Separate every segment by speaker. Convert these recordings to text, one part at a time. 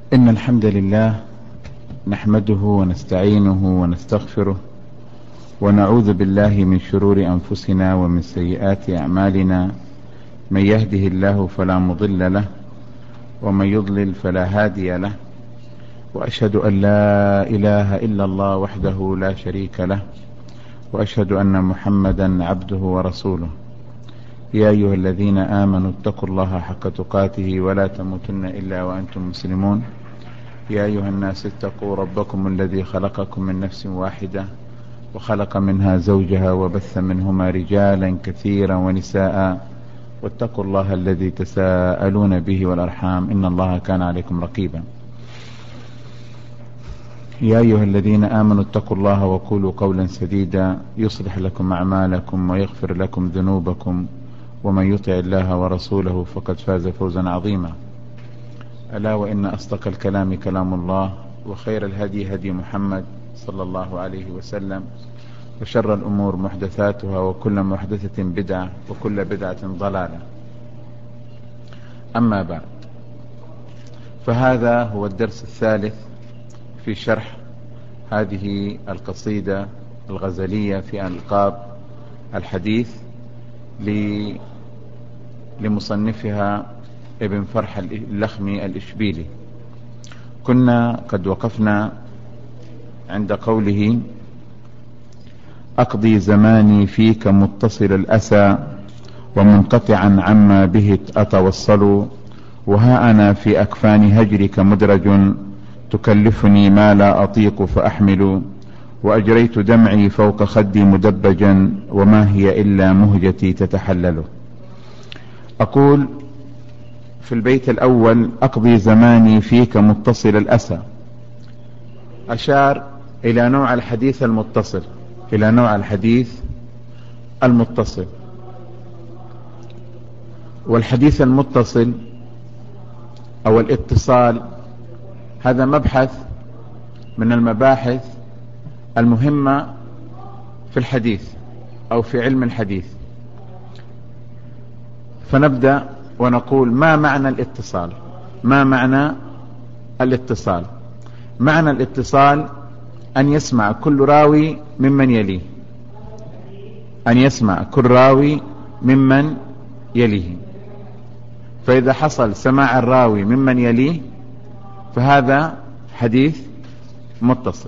Speaker 1: إن الحمد لله نحمده ونستعينه ونستغفره ونعوذ بالله من شرور أنفسنا ومن سيئات أعمالنا. من يهده الله فلا مضل له ومن يضلل فلا هادي له، وأشهد أن لا إله إلا الله وحده لا شريك له، وأشهد أن محمدا عبده ورسوله. يا أيها الذين آمنوا اتقوا الله حق تقاته ولا تموتن إلا وأنتم مسلمون. يا أيها الناس اتقوا ربكم الذي خلقكم من نفس واحدة وخلق منها زوجها وبث منهما رجالا كثيرا ونساء، واتقوا الله الذي تساءلون به والأرحام إن الله كان عليكم رقيبا. يا أيها الذين آمنوا اتقوا الله وقولوا قولا سديدا يصلح لكم أعمالكم ويغفر لكم ذنوبكم، ومن يطع الله ورسوله فقد فاز فوزا عظيما. ألا وإن أصدق الكلام كلام الله، وخير الهدي هدي محمد صلى الله عليه وسلم، وشر الأمور محدثاتها، وكل محدثة بدعة، وكل بدعة ضلالة. أما بعد، فهذا هو الدرس الثالث في شرح هذه القصيدة الغزلية في ألقاب الحديث لمصنفها ابن فرح اللخمي الإشبيلي. كنا قد وقفنا عند قوله: أقضي زماني فيك متصل الأسى، ومنقطعا عما به أتوصل، وها أنا في أكفان هجرك مدرج، تكلفني ما لا أطيق فأحمل، وأجريت دمعي فوق خدي مدبجا، وما هي إلا مهجتي تتحلل. أقول في البيت الأول: أقضي زماني فيك متصل الأسى، أشار إلى نوع الحديث المتصل، إلى نوع الحديث المتصل. والحديث المتصل أو الاتصال هذا مبحث من المباحث المهمة في الحديث أو في علم الحديث. فنبدأ ونقول: ما معنى الاتصال؟ ما معنى الاتصال؟ معنى الاتصال أن يسمع كل راوي ممن يليه، أن يسمع كل راوي ممن يليه. فإذا حصل سماع الراوي ممن يليه فهذا حديث متصل.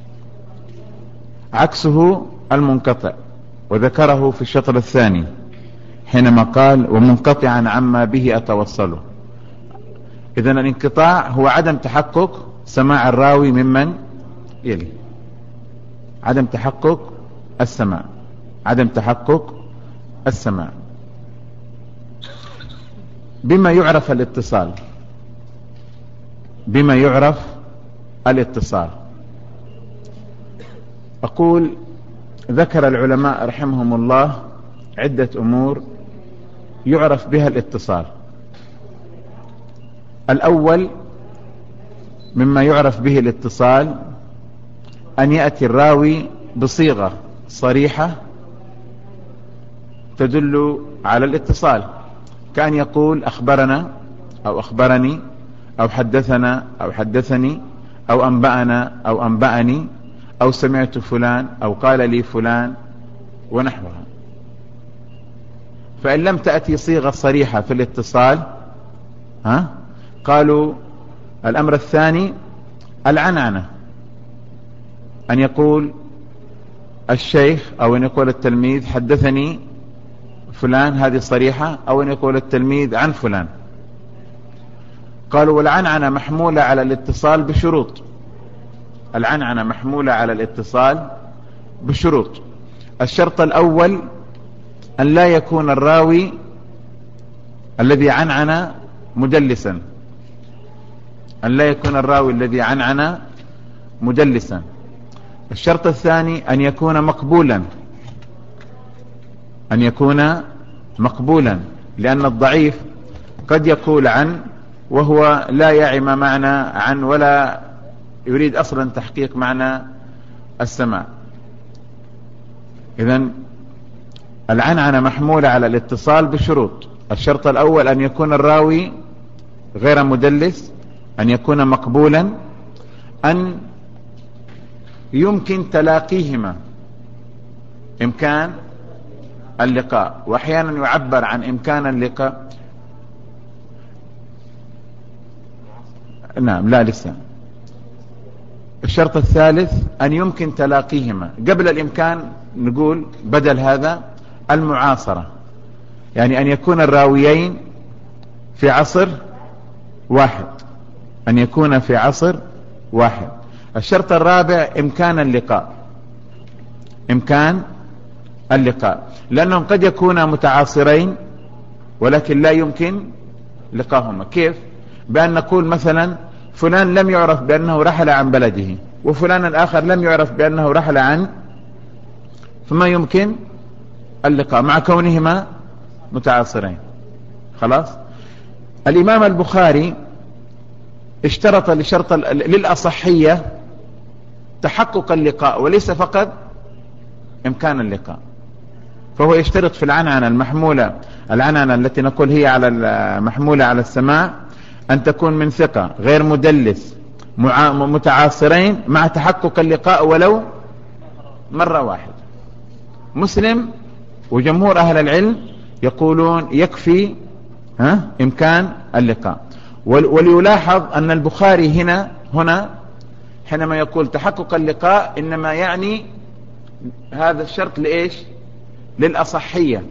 Speaker 1: عكسه المنقطع، وذكره في الشطر الثاني حينما قال: ومنقطعا عما به أتوصله. إذن الانقطاع هو عدم تحقق سماع الراوي ممن يليه، عدم تحقق السماع، عدم تحقق السماع. بما يعرف الاتصال؟ بما يعرف الاتصال؟ أقول: ذكر العلماء رحمهم الله عدة أمور يعرف بها الاتصال. الأول مما يعرف به الاتصال أن يأتي الراوي بصيغة صريحة تدل على الاتصال، كأن يقول: أخبرنا أو أخبرني أو حدثنا أو حدثني أو أنبأنا أو أنبأني أو سمعت فلان أو قال لي فلان ونحوها. فإن لم تأتي صيغة صريحة في الاتصال قالوا: الأمر الثاني العنعنة، أن يقول الشيخ أو أن يقول التلميذ حدثني فلان، هذه صريحة، أو أن يقول التلميذ عن فلان. قالوا: والعنعنة محمولة على الاتصال بشروط. العنعنة محمولة على الاتصال بشروط. الشرط الأول أن لا يكون الراوي الذي عنعن مدلسا، أن لا يكون الراوي الذي عنعن مدلسا. الشرط الثاني أن يكون مقبولا، أن يكون مقبولا، لأن الضعيف قد يقول عن وهو لا يعي ما معنى عن ولا يريد أصلا تحقيق معنى السماع. إذن العنعنة محمولة على الاتصال بشروط. الشرط الأول أن يكون الراوي غير مدلس، أن يكون مقبولا، أن يمكن تلاقيهما، إمكان اللقاء، وأحيانا يعبر عن إمكان اللقاء. نعم، لا لسه. الشرط الثالث أن يمكن تلاقيهما. قبل الإمكان نقول بدل هذا المعاصرة، يعني أن يكون الراويين في عصر واحد، أن يكون في عصر واحد. الشرط الرابع إمكان اللقاء، إمكان اللقاء، لأنهم قد يكونا متعاصرين ولكن لا يمكن لقاهما. كيف؟ بأن نقول مثلا فلان لم يعرف بأنه رحل عن بلده، وفلان الآخر لم يعرف بأنه رحل عن، فما يمكن اللقاء مع كونهما متعاصرين. خلاص. الإمام البخاري اشترط للأصحية تحقق اللقاء وليس فقط إمكان اللقاء، فهو يشترط في العنعنة المحمولة، العنعنة التي نقول هي على محمولة على السماع، أن تكون من ثقة غير مدلس متعاصرين مع تحقق اللقاء ولو مرة واحدة. مسلم وجمهور أهل العلم يقولون يكفي إمكان اللقاء. وليلاحظ أن البخاري هنا حينما يقول تحقق اللقاء إنما يعني هذا الشرط لإيش؟ للأصحية،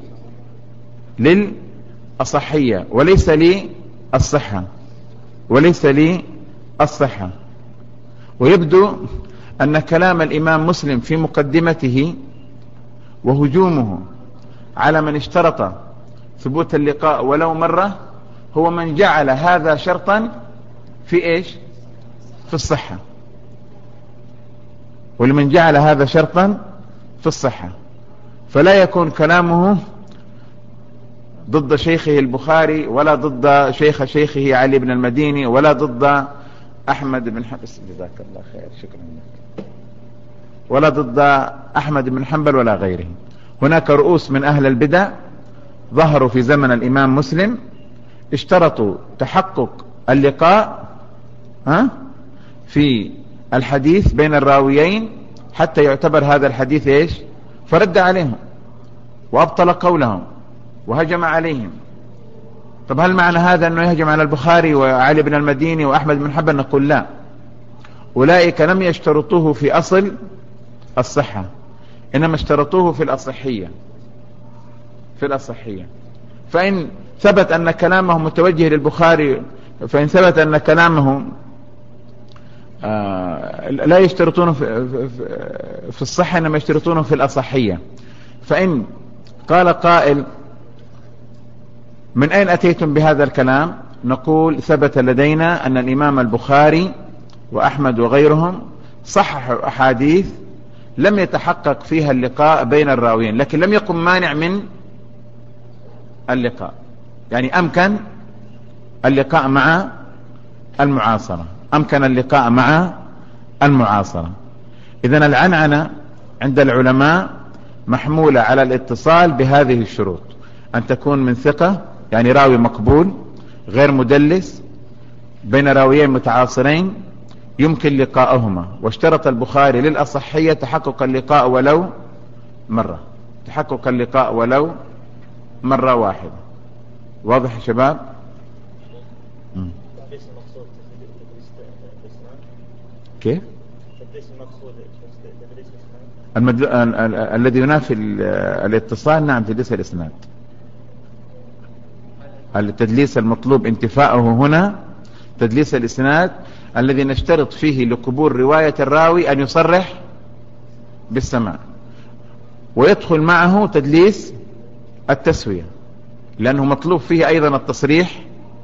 Speaker 1: للأصحية وليس للصحة، وليس للصحة. ويبدو أن كلام الإمام مسلم في مقدمته وهجومه على من اشترط ثبوت اللقاء ولو مرة هو من جعل هذا شرطا في إيش؟ في الصحة، ولمن جعل هذا شرطا في الصحة، فلا يكون كلامه ضد شيخه البخاري ولا ضد شيخه علي بن المديني ولا ضد أحمد بن حنبل، جزاك الله خير، شكرا لك، ولا ضد أحمد بن حنبل ولا غيره. هناك رؤوس من أهل البدع ظهروا في زمن الإمام مسلم اشترطوا تحقق اللقاء في الحديث بين الراويين حتى يعتبر هذا الحديث إيش؟ فرد عليهم وأبطل قولهم وهجم عليهم. طب هل معنى هذا أنه يهجم على البخاري وعلي بن المديني وأحمد بن حنبل؟ نقول لا، أولئك لم يشترطوه في أصل الصحة، إنما اشترطوه في الأصحية، في الأصحية. فإن ثبت أن كلامه متوجه للبخاري، فإن ثبت أن كلامه لا يشترطونه في الصحة إنما يشترطونه في الأصحية. فإن قال قائل من أين أتيتم بهذا الكلام؟ نقول ثبت لدينا أن الإمام البخاري وأحمد وغيرهم صححوا أحاديث لم يتحقق فيها اللقاء بين الراويين، لكن لم يكن مانع من اللقاء، يعني أمكن اللقاء مع المعاصرة، أمكن اللقاء مع المعاصرة. إذن العنعنة عند العلماء محمولة على الاتصال بهذه الشروط: أن تكون من ثقة، يعني راوي مقبول غير مدلس بين راويين متعاصرين يمكن لقاءهما. واشترط البخاري للأصحية تحقق اللقاء ولو مرة، تحقق اللقاء ولو مرة واحدة. واضح يا شباب؟ كيف؟ الذي ينافي الاتصال، نعم، تدليس الإسناد. التدليس المطلوب انتفاؤه هنا تدليس الإسناد الذي نشترط فيه لقبول رواية الراوي أن يصرح بالسماع، ويدخل معه تدليس التسوية لأنه مطلوب فيه أيضا التصريح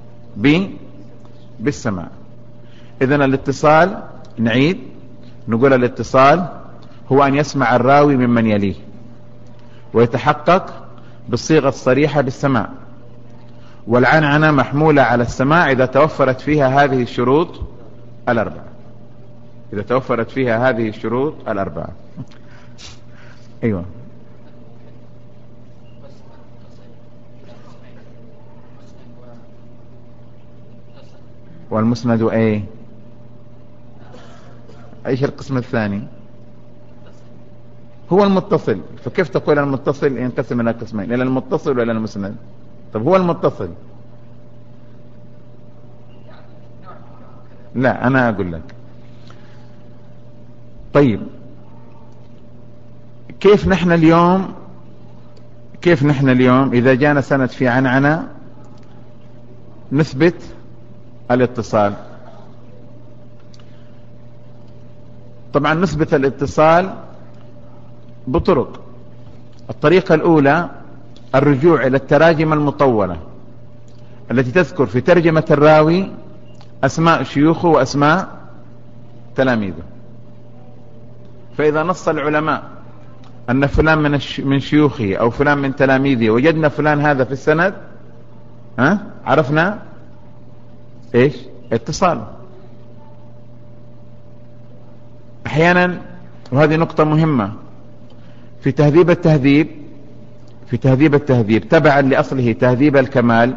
Speaker 1: بالسماع. إذن الاتصال، نعيد نقول الاتصال هو أن يسمع الراوي ممن يليه ويتحقق بالصيغة الصريحة بالسماع. والعنعنة محمولة على السماع إذا توفرت فيها هذه الشروط الأربعة، إذا توفرت فيها هذه الشروط الأربعة. أيوة. والمسند ايه؟ ايش القسم الثاني؟ هو المتصل. فكيف تقول المتصل ينقسم الى قسمين، الى المتصل والى المسند؟ طب هو المتصل. لا انا اقول لك. طيب كيف نحن اليوم اذا جانا سند في عنعنة نثبت الاتصال؟ طبعا نثبت الاتصال بطرق. الطريقة الاولى الرجوع الى التراجم المطولة التي تذكر في ترجمة الراوي اسماء شيوخه واسماء تلاميذه. فاذا نص العلماء ان فلان من شيوخه او فلان من تلاميذه، وجدنا فلان هذا في السند، عرفنا ايش؟ اتصال. احيانا، وهذه نقطة مهمة، في تهذيب التهذيب تبعا لأصله تهذيب الكمال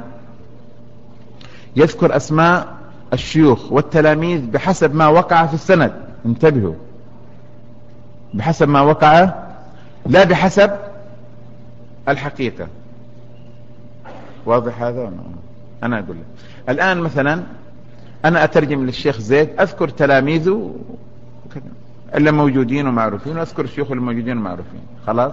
Speaker 1: يذكر أسماء الشيوخ والتلاميذ بحسب ما وقع في السند. انتبهوا، بحسب ما وقع لا بحسب الحقيقة. واضح هذا؟ أنا أقول لك الآن مثلا أنا أترجم للشيخ زيد، أذكر تلاميذه اللي موجودين ومعروفين، وأذكر الشيوخ اللي موجودين ومعروفين، خلاص.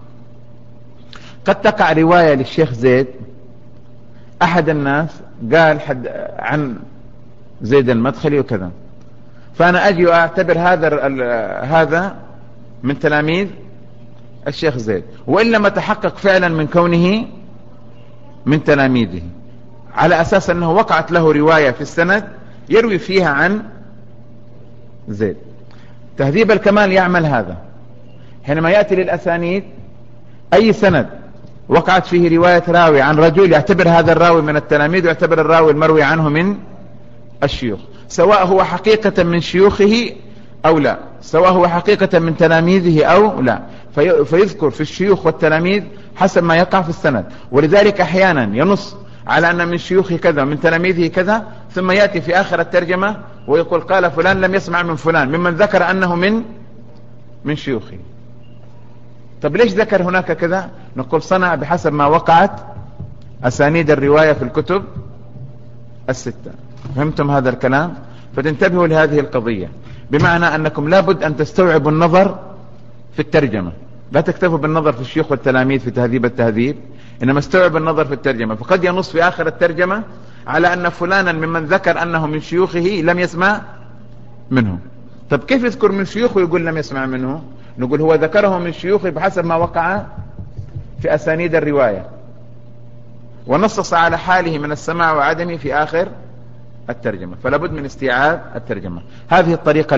Speaker 1: قد تقع رواية للشيخ زيد، أحد الناس قال عن زيد المدخلي وكذا، فأنا أجي وأعتبر هذا من تلاميذ الشيخ زيد، وإن لم أتحقق فعلا من كونه من تلاميذه، على أساس أنه وقعت له رواية في السند يروي فيها عن زيد. تهذيب الكمال يعمل هذا. حينما يأتي للأسانيد أي سند وقعت فيه رواية راوي عن رجل، يعتبر هذا الراوي من التلاميذ، ويعتبر الراوي المروي عنه من الشيوخ، سواء هو حقيقة من شيوخه أو لا، سواء هو حقيقة من تلاميذه أو لا، فيذكر في الشيوخ والتلاميذ حسب ما يقع في السند. ولذلك أحيانا ينص على أن من شيوخه كذا ومن تلاميذه كذا، ثم يأتي في آخر الترجمة ويقول قال فلان لم يسمع من فلان ممن ذكر أنه من شيوخه. طب ليش ذكر هناك كذا؟ نقول صنع بحسب ما وقعت أسانيد الرواية في الكتب الستة. فهمتم هذا الكلام؟ فتنتبهوا لهذه القضية، بمعنى أنكم لابد أن تستوعبوا النظر في الترجمة، لا تكتفوا بالنظر في الشيوخ والتلاميذ في تهذيب التهذيب، إنما استوعب النظر في الترجمة. فقد ينص في آخر الترجمة على أن فلانا ممن ذكر أنه من شيوخه لم يسمع منه. طب كيف يذكر من شيوخه ويقول لم يسمع منه؟ نقول هو ذكره من شيوخه بحسب ما وقع في أسانيد الرواية، ونصص على حاله من السماع وعدمه في آخر الترجمة. فلا بد من استيعاب الترجمة. هذه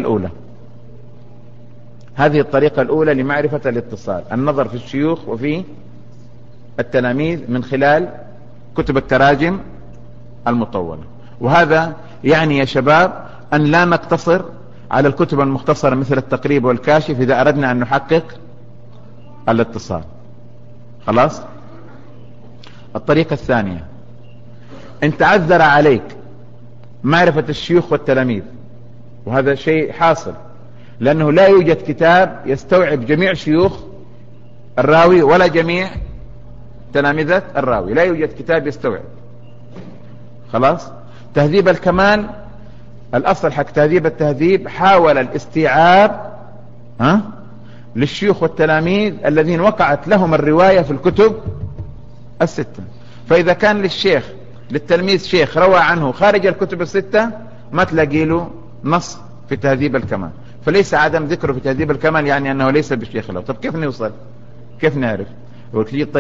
Speaker 1: الطريقة الأولى لمعرفة الاتصال، النظر في الشيوخ وفي التلاميذ من خلال كتب التراجم المطولة. وهذا يعني يا شباب أن لا نقتصر على الكتب المختصرة مثل التقريب والكاشف إذا أردنا أن نحقق الاتصال. خلاص. الطريقة الثانية، إن تعذر عليك معرفة الشيوخ والتلاميذ، وهذا شيء حاصل لأنه لا يوجد كتاب يستوعب جميع شيوخ الراوي ولا جميع تلامذة الراوي، لا يوجد كتاب يستوعب. خلاص. تهذيب الكمال الأصل حق تهذيب التهذيب حاول الاستيعاب للشيوخ والتلاميذ الذين وقعت لهم الرواية في الكتب الستة. فإذا كان للتلميذ شيخ روى عنه خارج الكتب الستة، ما تلاقي له نص في تهذيب الكمال، فليس عدم ذكره في تهذيب الكمال يعني أنه ليس بالشيخ له. طب كيف نوصل؟ كيف نعرف؟ قلت لي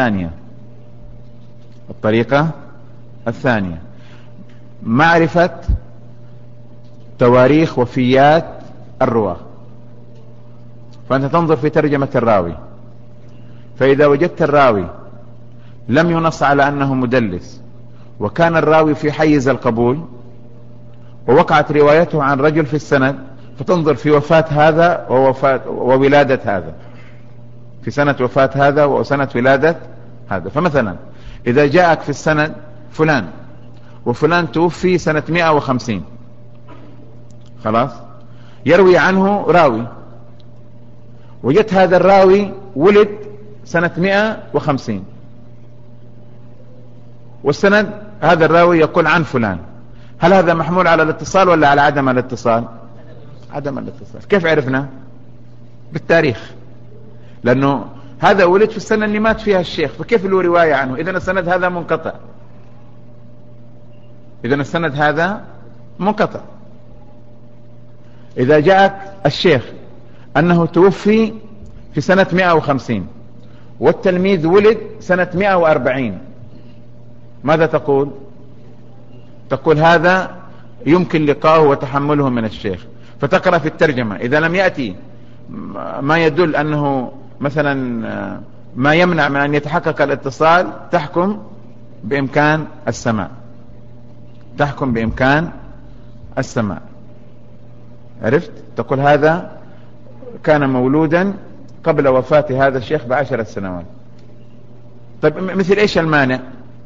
Speaker 1: الطريقة الثانية معرفة تواريخ وفيات الرواة. فأنت تنظر في ترجمة الراوي، فإذا وجدت الراوي لم ينص على أنه مدلس، وكان الراوي في حيز القبول، ووقعت روايته عن رجل في السند، فتنظر في وفاة هذا وولادة هذا، في سنة وفاة هذا وسنة ولادة هذا. فمثلا إذا جاءك في السند فلان وفلان توفي سنة 150. خلاص، يروي عنه راوي، وجدت هذا الراوي ولد سنة 150، والسند هذا الراوي يقول عن فلان. هل هذا محمول على الاتصال ولا على عدم الاتصال؟ عدم الاتصال. كيف عرفنا؟ بالتاريخ، لأنه هذا ولد في السنة اللي مات فيها الشيخ، فكيف له رواية عنه؟ إذن السند هذا منقطع، إذن السند هذا منقطع. إذا جاءك الشيخ أنه توفي في سنة 150 والتلميذ ولد سنة 140، ماذا تقول؟ تقول هذا يمكن لقاؤه وتحمله من الشيخ، فتقرأ في الترجمة إذا لم يأتي ما يدل أنه مثلا ما يمنع من أن يتحقق الاتصال، تحكم بإمكان السماع، تحكم بإمكان السماع. عرفت؟ تقول هذا كان مولودا قبل وفاة هذا الشيخ ب10 سنوات. طيب مثل ايش المانع؟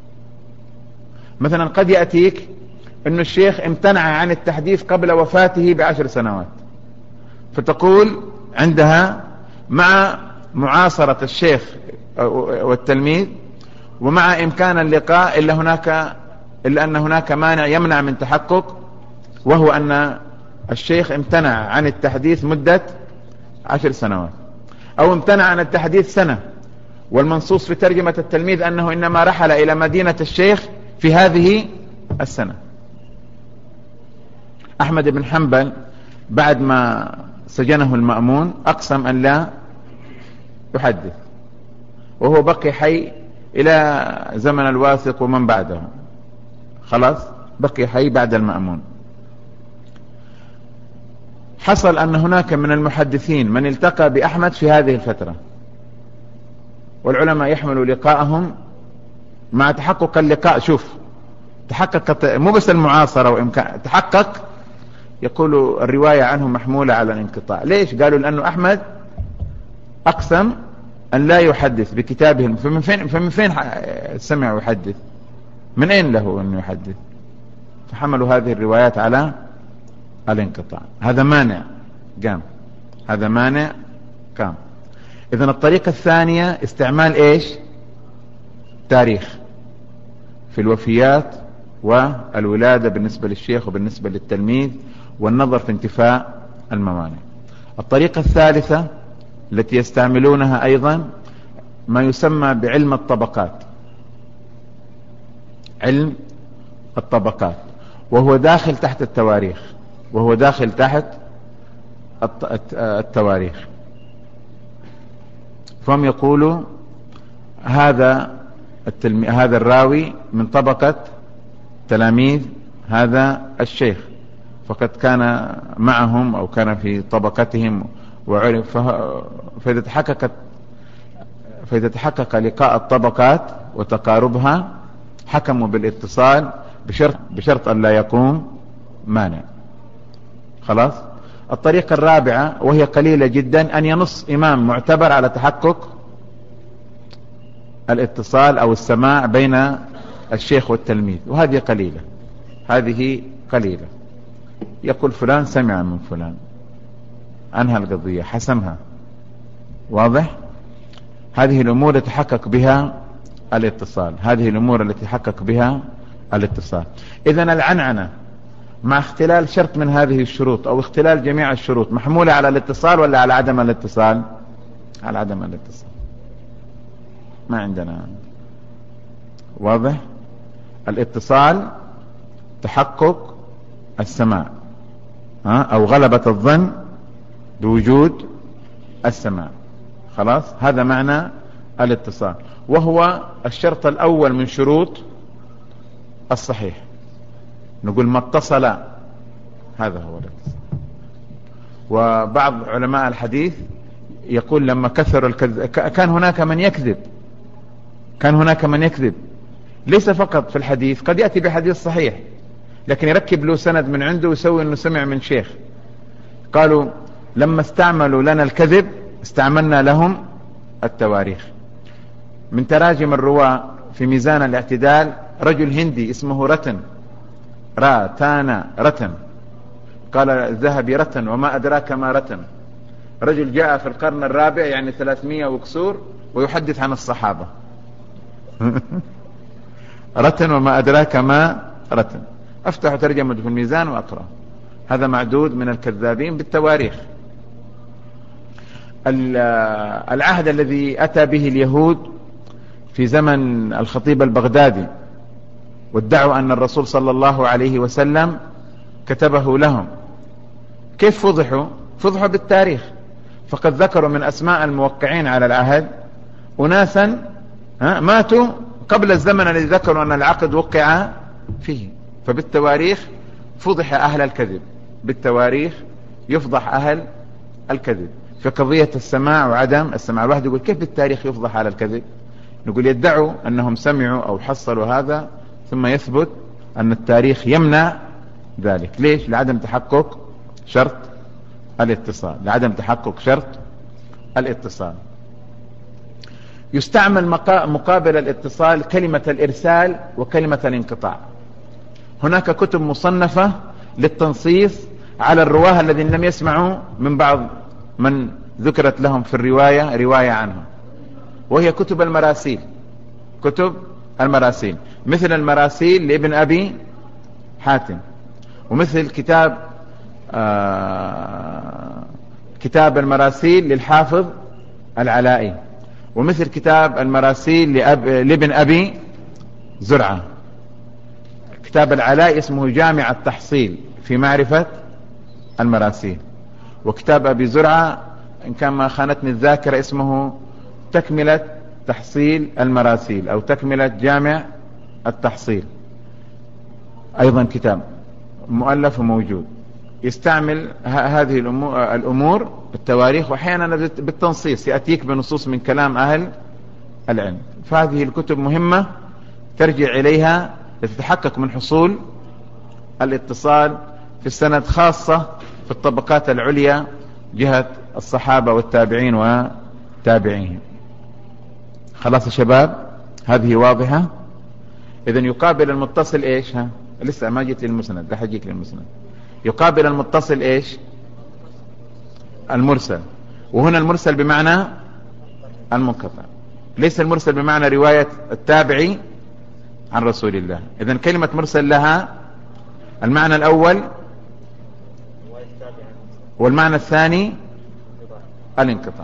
Speaker 1: مثلا قد يأتيك انه الشيخ امتنع عن التحديث قبل وفاته ب10 سنوات، فتقول عندها مع معاصرة الشيخ والتلميذ ومع امكان اللقاء إلا أن هناك مانع يمنع من تحقق، وهو أن الشيخ امتنع عن التحديث مدة 10 سنوات، أو امتنع عن التحديث سنة، والمنصوص في ترجمة التلميذ أنه إنما رحل إلى مدينة الشيخ في هذه السنة. أحمد بن حنبل بعد ما سجنه المأمون أقسم أن لا يحدث، وهو بقي حي إلى زمن الواثق ومن بعده، خلاص بقي حي بعد المأمون. حصل أن هناك من المحدثين من التقى بأحمد في هذه الفترة، والعلماء يحملوا لقاءهم مع تحقق اللقاء. شوف، تحققت مو بس المعاصرة وإمكان تحقق، يقول الرواية عنه محمولة على الانقطاع. ليش؟ قالوا لأنه أحمد أقسم أن لا يحدث بكتابهم. فمن فين سمع يحدث؟ من أين له أن يحدث؟ فحملوا هذه الروايات على الانقطاع. هذا مانع قام، هذا مانع قام. إذن الطريقة الثانية استعمال إيش؟ تاريخ في الوفيات والولادة بالنسبة للشيخ وبالنسبة للتلميذ، والنظر في انتفاء الموانع. الطريقة الثالثة التي يستعملونها أيضا ما يسمى بعلم الطبقات، علم الطبقات، وهو داخل تحت التواريخ، وهو داخل تحت التواريخ. فهم يقولوا هذا الراوي من طبقة تلاميذ هذا الشيخ، فقد كان معهم أو كان في طبقتهم وعرف. فإذا تحقق لقاء الطبقات وتقاربها حكموا بالاتصال بشرط أن لا يقوم مانع. خلاص. الطريقة الرابعة وهي قليلة جدا، أن ينص إمام معتبر على تحقق الاتصال أو السماع بين الشيخ والتلميذ، وهذه قليلة، هذه قليلة. يقول فلان سمع من فلان، أنهى القضية، حسمها. واضح؟ هذه الأمور يتحقق بها الاتصال، هذه الأمور التي يتحقق بها الاتصال. إذن العنعنة مع اختلال شرط من هذه الشروط أو اختلال جميع الشروط محمولة على الاتصال ولا على عدم الاتصال؟ على عدم الاتصال. ما عندنا. واضح؟ الاتصال تحقق السماع أو غلبة الظن بوجود السماع. خلاص، هذا معنى الاتصال، وهو الشرط الأول من شروط الصحيح. نقول ما اتصل، هذا هو الاتصال. وبعض علماء الحديث يقول لما كثر الكذب كان هناك من يكذب، كان هناك من يكذب ليس فقط في الحديث، قد يأتي بحديث صحيح لكن يركب له سند من عنده ويسوي انه سمع من شيخ. قالوا لما استعملوا لنا الكذب استعملنا لهم التواريخ. من تراجم الرواة في ميزان الاعتدال رجل هندي اسمه رتن راتان رتن، قال الذهبي رتن وما أدراك ما رتن. رجل جاء في القرن الرابع يعني 300 وكسور ويحدث عن الصحابة. رتن وما أدراك ما رتن. أفتح ترجمة في الميزان وأقرأ. هذا معدود من الكذابين بالتواريخ. العهد الذي أتى به اليهود في زمن الخطيب البغدادي وادعوا أن الرسول صلى الله عليه وسلم كتبه لهم، كيف فضحوا؟ فضحوا بالتاريخ. فقد ذكروا من أسماء الموقعين على العهد أناسا ماتوا قبل الزمن الذي ذكروا أن العقد وقع فيه. فبالتواريخ فضح أهل الكذب، بالتواريخ يفضح أهل الكذب. في قضية السماع وعدم السماع، الواحد يقول كيف بالتاريخ يفضح على الكذب؟ نقول يدعوا أنهم سمعوا أو حصلوا هذا ثم يثبت أن التاريخ يمنع ذلك. ليش؟ لعدم تحقق شرط الاتصال، لعدم تحقق شرط الاتصال. يستعمل مقابل الاتصال كلمة الإرسال وكلمة الانقطاع. هناك كتب مصنفة للتنصيص على الرواه الذين لم يسمعوا من بعض من ذكرت لهم في الرواية رواية عنهم، وهي كتب المراسيل. كتب المراسيل مثل المراسيل لابن أبي حاتم، ومثل كتاب المراسيل للحافظ العلائي، ومثل كتاب المراسيل لابن أبي زرعة. كتاب العلائي اسمه جامع التحصيل في معرفة المراسيل، وكتاب أبي زرعة إن كان ما خانتني الذاكرة اسمه تكملة تحصيل المراسيل أو تكملة جامع التحصيل، أيضا كتاب مؤلف وموجود. يستعمل هذه الأمور بالتواريخ وأحيانا بالتنصيص، يأتيك بنصوص من كلام أهل العلم. فهذه الكتب مهمة ترجع إليها لتتحقق من حصول الاتصال في السند، خاصة في الطبقات العليا جهة الصحابة والتابعين وتابعيهم. خلاص يا شباب، هذه واضحة. إذن يقابل المتصل إيش؟ لسه ما جيت للمسند، ده حجيك للمسند. يقابل المتصل إيش؟ المرسل. وهنا المرسل بمعنى المنقطع، ليس المرسل بمعنى رواية التابعي عن رسول الله. إذن كلمة مرسل لها المعنى الأول، والمعنى الثاني الانقطاع.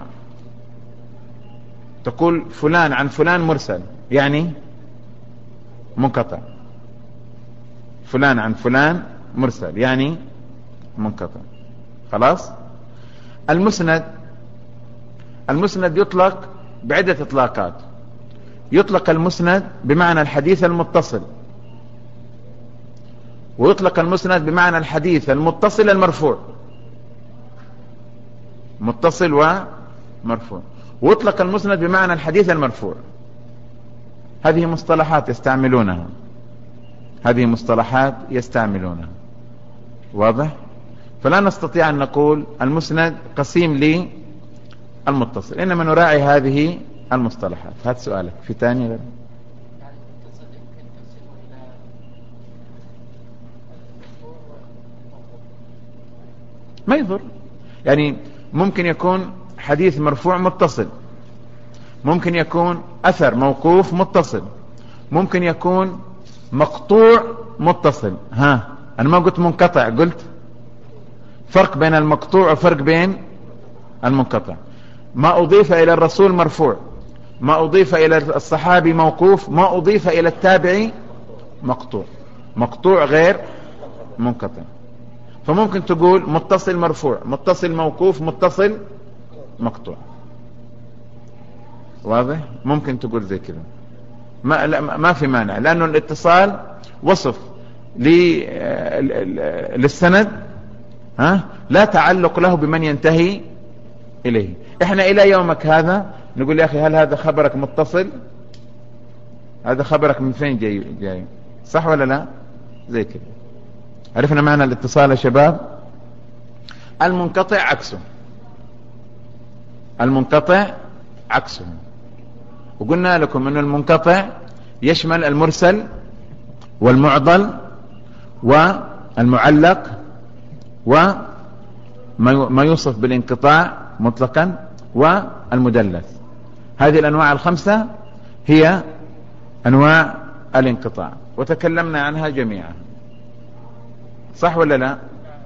Speaker 1: تقول فلان عن فلان مرسل يعني منقطع، فلان عن فلان مرسل يعني منقطع. خلاص. المسند يطلق بعدة اطلاقات. يطلق المسند بمعنى الحديث المتصل، ويطلق المسند بمعنى الحديث المتصل المرفوع، متصل ومرفوع، ويطلق المسند بمعنى الحديث المرفوع. هذه مصطلحات يستعملونها، هذه مصطلحات يستعملونها. واضح؟ فلا نستطيع أن نقول المسند قسيم للمتصل، إنما نراعي هذه المصطلحات. هات سؤالك في تاني غير ما يضر. يعني ممكن يكون حديث مرفوع متصل، ممكن يكون أثر موقوف متصل، ممكن يكون مقطوع متصل. أنا ما قلت منقطع، قلت فرق بين المقطوع وفرق بين المنقطع. ما أضيف إلى الرسول مرفوع، ما أضيف إلى الصحابي موقوف، ما أضيف إلى التابعي مقطوع. مقطوع غير منقطع. فممكن تقول متصل مرفوع، متصل موقوف، متصل مقطوع. واضح؟ ممكن تقول زي كذا، ما في مانع، لأنه الاتصال وصف للسند لا تعلق له بمن ينتهي إليه. إحنا إلى يومك هذا نقول يا أخي هل هذا خبرك متصل؟ هذا خبرك من فين جاي؟ صح ولا لا؟ زي كده. عرفنا معنى الاتصال يا شباب؟ المنقطع عكسه، المنقطع عكسه. وقلنا لكم أن المنقطع يشمل المرسل والمعضل والمعلق وما يوصف بالانقطاع مطلقا والمدلس. هذه الأنواع الخمسة هي أنواع الانقطاع، وتكلمنا عنها جميعا، صح ولا لا؟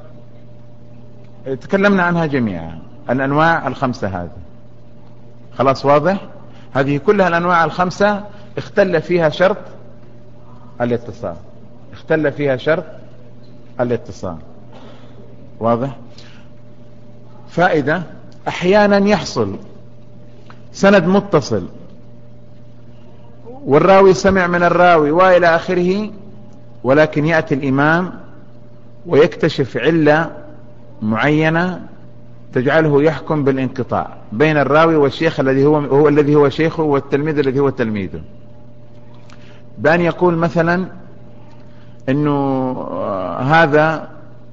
Speaker 1: تكلمنا عنها جميعا، الأنواع الخمسة هذه، خلاص واضح؟ هذه كلها الأنواع الخمسة اختل فيها شرط الاتصال، اختل فيها شرط الاتصال، واضح؟ فائدة: أحيانا يحصل سند متصل والراوي سمع من الراوي وإلى آخره، ولكن يأتي الإمام ويكتشف علة معينة تجعله يحكم بالانقطاع بين الراوي والشيخ الذي هو شيخه والتلميذ الذي هو تلميذه، بأن يقول مثلا إنه هذا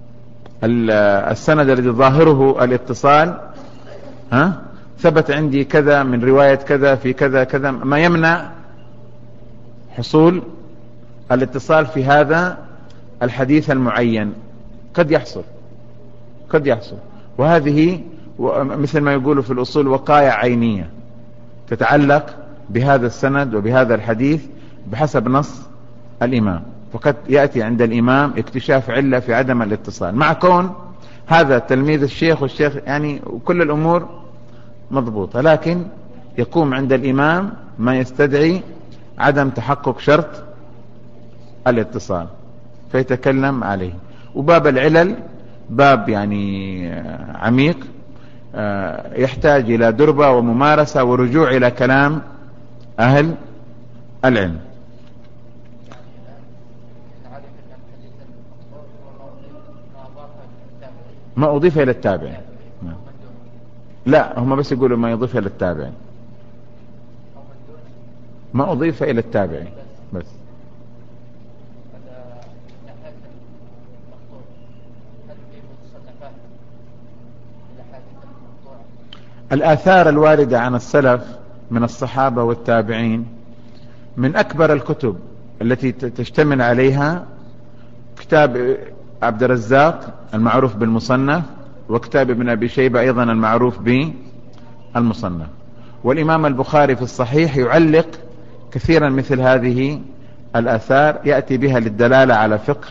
Speaker 1: السند الذي ظاهره الاتصال ثبت عندي كذا من رواية كذا في كذا كذا، ما يمنع حصول الاتصال في هذا الحديث المعين. قد يحصل، وهذه مثل ما يقولوا في الأصول وقايع عينية تتعلق بهذا السند وبهذا الحديث بحسب نص الإمام، وقد يأتي عند الإمام اكتشاف علة في عدم الاتصال، مع كون هذا تلميذ الشيخ والشيخ يعني كل الأمور مضبوطة، لكن يقوم عند الإمام ما يستدعي عدم تحقق شرط الاتصال فيتكلم عليه. وباب العلل باب يعني عميق، يحتاج إلى دربة وممارسة ورجوع إلى كلام أهل العلم. ما أضيف إلى التابعين، لا هم بس يقولوا ما يضيف إلى التابعين، ما أضيف إلى التابعين بس. الآثار الواردة عن السلف من الصحابة والتابعين من أكبر الكتب التي تشتمل عليها كتاب عبد الرزاق المعروف بالمصنف، وكتاب ابن أبي شيبة أيضا المعروف بالمصنف، والإمام البخاري في الصحيح يعلق كثيرا مثل هذه الآثار يأتي بها للدلالة على فقه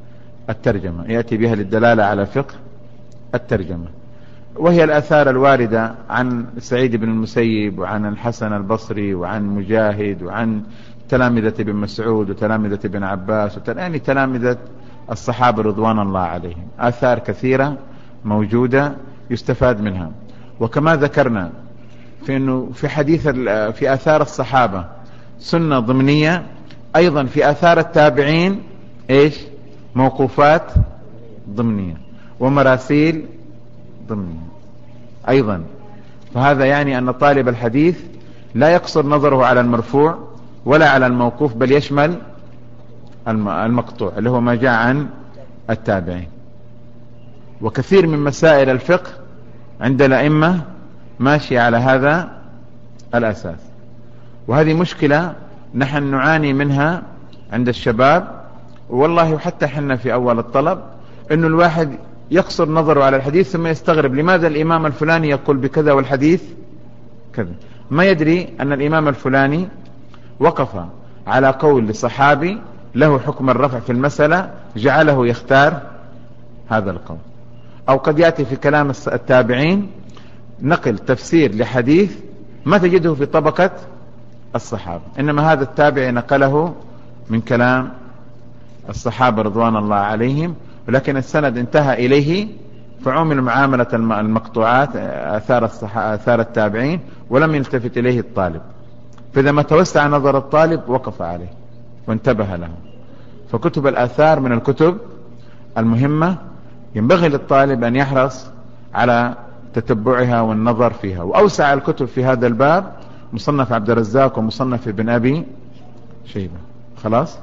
Speaker 1: الترجمة، وهي الآثار الواردة عن سعيد بن المسيب وعن الحسن البصري وعن مجاهد وعن تلامذة ابن مسعود وتلامذة ابن عباس يعني تلامذة الصحابة رضوان الله عليهم، آثار كثيرة موجودة يستفاد منها. وكما ذكرنا في أنه في آثار الصحابة سنة ضمنية، أيضا في آثار التابعين موقوفات ضمنية ومراسيل ضمنية أيضا. فهذا يعني أن طالب الحديث لا يقصر نظره على المرفوع ولا على الموقوف، بل يشمل المقطوع اللي هو ما جاء عن التابعين. وكثير من مسائل الفقه عند الأئمة ماشية على هذا الأساس، وهذه مشكلة نحن نعاني منها عند الشباب، والله حتى حنا في أول الطلب إنه الواحد يقصر نظره على الحديث ثم يستغرب لماذا الإمام الفلاني يقول بكذا والحديث كذا، ما يدري أن الإمام الفلاني وقف على قول لصحابي له حكم الرفع في المسألة جعله يختار هذا القول. أو قد يأتي في كلام التابعين نقل تفسير لحديث ما تجده في طبقة الصحابة، إنما هذا التابع نقله من كلام الصحابة رضوان الله عليهم، ولكن السند انتهى إليه فعمل معاملة المقطوعات آثار التابعين ولم يلتفت إليه الطالب، فإذا ما توسع نظر الطالب وقف عليه وانتبه له. فكتب الآثار من الكتب المهمة ينبغي للطالب أن يحرص على تتبعها والنظر فيها. وأوسع الكتب في هذا الباب مصنف عبد الرزاق ومصنف ابن أبي شيبة. خلاص.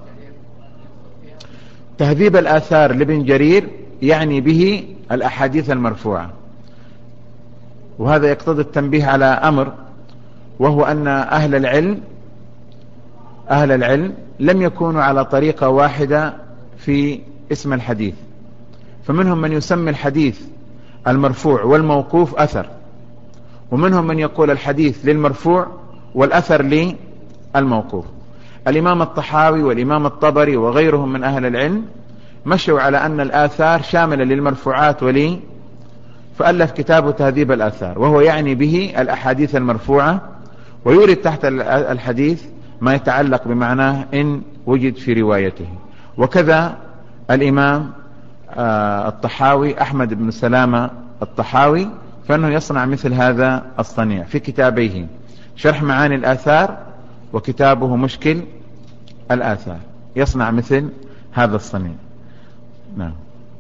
Speaker 1: تهذيب الآثار لابن جرير يعني به الأحاديث المرفوعة، وهذا يقتضي التنبيه على أمر، وهو أن أهل العلم لم يكونوا على طريقة واحدة في اسم الحديث. فمنهم من يسمي الحديث المرفوع والموقوف أثر، ومنهم من يقول الحديث للمرفوع والأثر للموقوف. الإمام الطحاوي والإمام الطبري وغيرهم من أهل العلم مشوا على أن الآثار شاملة للمرفوعات فألف كتابه تهذيب الآثار، وهو يعني به الأحاديث المرفوعة، ويورد تحت الحديث ما يتعلق بمعناه إن وجد في روايته. وكذا الإمام الطحاوي أحمد بن سلامة الطحاوي، فإنه يصنع مثل هذا الصنيع في كتابيه شرح معاني الآثار وكتابه مشكل الآثار، يصنع مثل هذا الصنيع. نعم.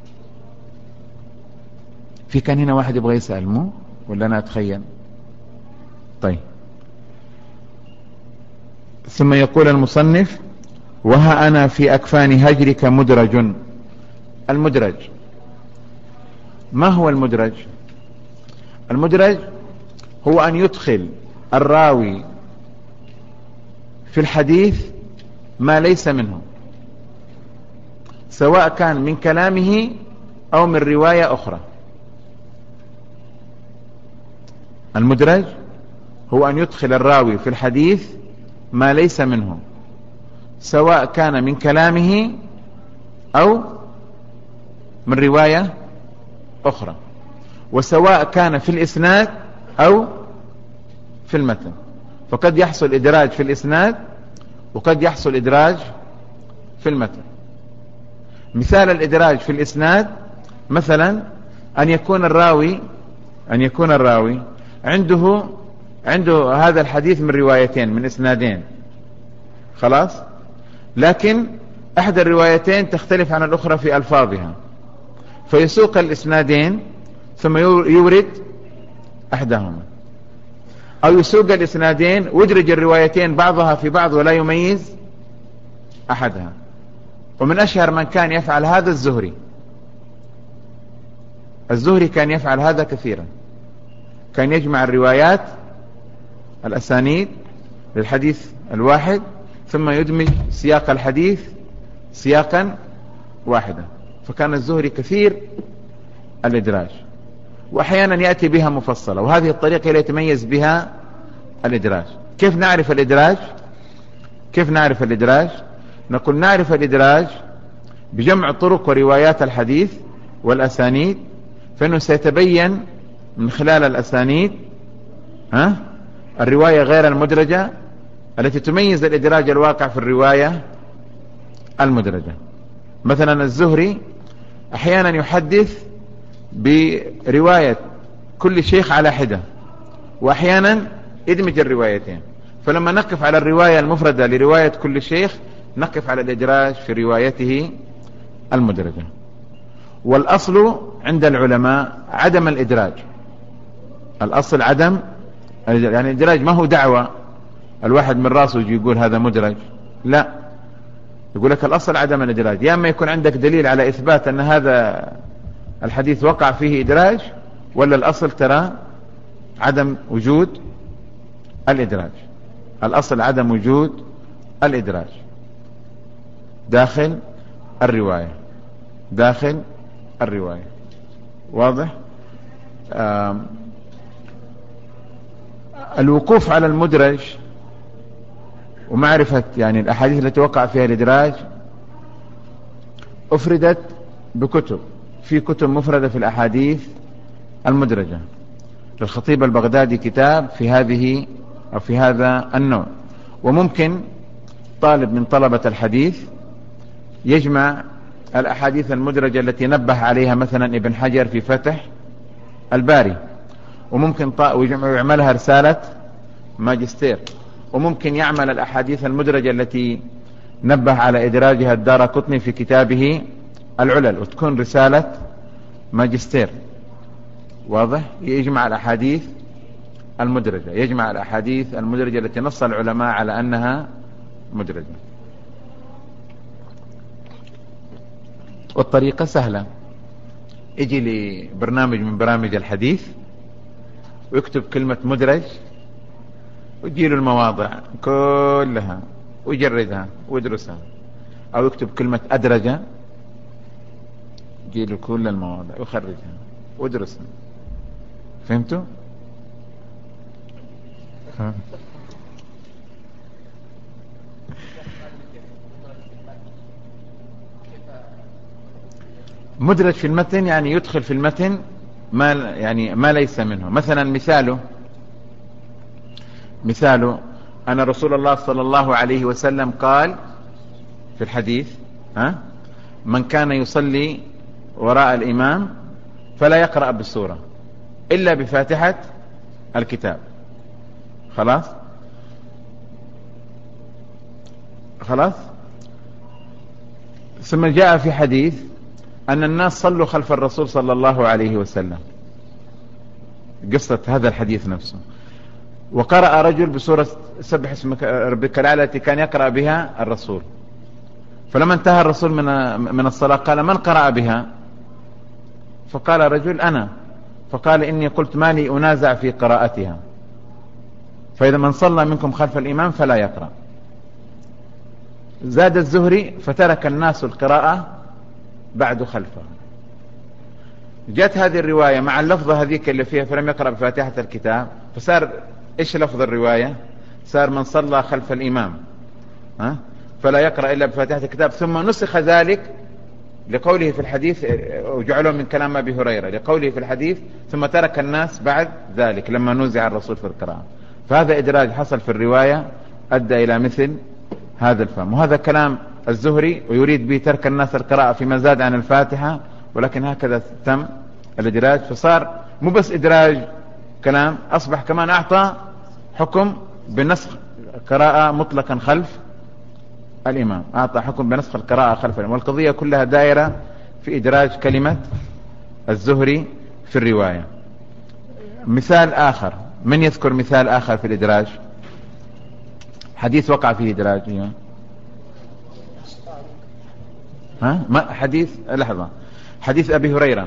Speaker 1: في كان هنا واحد يبغى يسأل مو ولا أنا أتخيل؟ طيب. ثم يقول المصنف: وها أنا في أكفان هجرك مدرج. المدرج، ما هو المدرج؟ المدرج هو أن يدخل الراوي في الحديث ما ليس منه، سواء كان من كلامه أو من رواية أخرى. المدرج هو أن يدخل الراوي في الحديث ما ليس منه، سواء كان من كلامه أو من رواية أخرى، وسواء كان في الإسناد أو في المتن. فقد يحصل إدراج في الإسناد وقد يحصل إدراج في المتن. مثال الإدراج في الإسناد مثلا أن يكون الراوي عنده هذا الحديث من روايتين، من إسنادين، خلاص، لكن أحد الروايتين تختلف عن الأخرى في ألفاظها، فيسوق الإسنادين ثم يورد أحدهما، أو يسوق الإسنادين ويدرج الروايتين بعضها في بعض ولا يميز أحدها. ومن أشهر من كان يفعل هذا الزهري كان يفعل هذا كثيرا، كان يجمع الروايات الأسانيد للحديث الواحد ثم يدمج سياق الحديث سياقا واحدا. فكان الزهري كثير الإدراج، وأحيانا يأتي بها مفصلة، وهذه الطريقة التي يتميز بها الإدراج. كيف نعرف الإدراج؟ نقول نعرف الإدراج بجمع طرق وروايات الحديث والأسانيد، فإنه سيتبين من خلال الأسانيد الرواية غير المدرجة التي تميز الإدراج الواقع في الرواية المدرجة. مثلا الزهري أحيانا يحدث برواية كل شيخ على حدة، وأحيانا يدمج الروايتين. فلما نقف على الرواية المفردة لرواية كل شيخ نقف على الإدراج في روايته المدرجة. والأصل عند العلماء عدم الإدراج. الأصل عدم، يعني الإدراج ما هو دعوة الواحد من راسه يجي يقول هذا مدرج، لا، يقول لك الأصل عدم الإدراج. يا أما يكون عندك دليل على إثبات أن هذا الحديث وقع فيه إدراج، ولا الأصل ترى عدم وجود الإدراج. الأصل عدم وجود الإدراج داخل الرواية. واضح؟ الوقوف على المدرج ومعرفة يعني الأحاديث التي وقع فيها الإدراج أفردت بكتب، في كتب مفردة في الأحاديث المدرجة. للخطيب البغدادي كتاب في هذه أو في هذا النوع. وممكن طالب من طلبة الحديث يجمع الأحاديث المدرجة التي نبه عليها مثلا ابن حجر في فتح الباري، وممكن يعملها رسالة ماجستير، وممكن يعمل الأحاديث المدرجة التي نبه على إدراجها الدارقطني في كتابه العلل، وتكون رسالة ماجستير. واضح؟ يجمع الأحاديث المدرجة التي نص العلماء على أنها مدرجة. والطريقة سهلة، يجي لبرنامج من برامج الحديث ويكتب كلمة مدرج ويجيله المواضع كلها ويجردها ويدرسها، أو يكتب كلمة أدرجة تجي كل المواضع وخرجها وادرسها. فهمتوا؟ مدرج في المتن يعني يدخل في المتن ما ليس منه. مثلا مثاله أن رسول الله صلى الله عليه وسلم قال في الحديث من كان يصلي وراء الإمام فلا يقرأ بالسورة إلا بفاتحة الكتاب. خلاص ثم جاء في حديث أن الناس صلوا خلف الرسول صلى الله عليه وسلم، قصة هذا الحديث نفسه، وقرأ رجل بسورة سبح اسمك ربك الأعلى التي كان يقرأ بها الرسول. فلما انتهى الرسول من الصلاة قال من قرأ بها؟ فقال رجل أنا. فقال إني قلت ما لي أنازع في قراءتها، فإذا من صلى منكم خلف الإمام فلا يقرأ. زاد الزهري فترك الناس القراءة بعد خلفه. جاءت هذه الرواية مع اللفظة هذيك اللي فيها فلم يقرأ بفاتحة الكتاب، فصار إيش لفظ الرواية؟ صار من صلى خلف الإمام فلا يقرأ إلا بفاتحة الكتاب، ثم نسخ ذلك لقوله في الحديث وجعله من كلام أبي هريرة، لقوله في الحديث ثم ترك الناس بعد ذلك لما نزع الرسول في القراءة. فهذا إدراج حصل في الرواية أدى إلى مثل هذا الفهم. وهذا كلام الزهري ويريد به ترك الناس القراءة فيما زاد عن الفاتحة، ولكن هكذا تم الإدراج. فصار مو بس إدراج كلام، أصبح كمان أعطى حكم بنسخ قراءة مطلقا خلف الإمام، أعطى حكم بنسخ القراءة خلف الإمام. والقضية كلها دائرة في إدراج كلمة الزهري في الرواية. مثال آخر، من يذكر مثال آخر في الإدراج؟ حديث وقع فيه إدراج. حديث أبي هريرة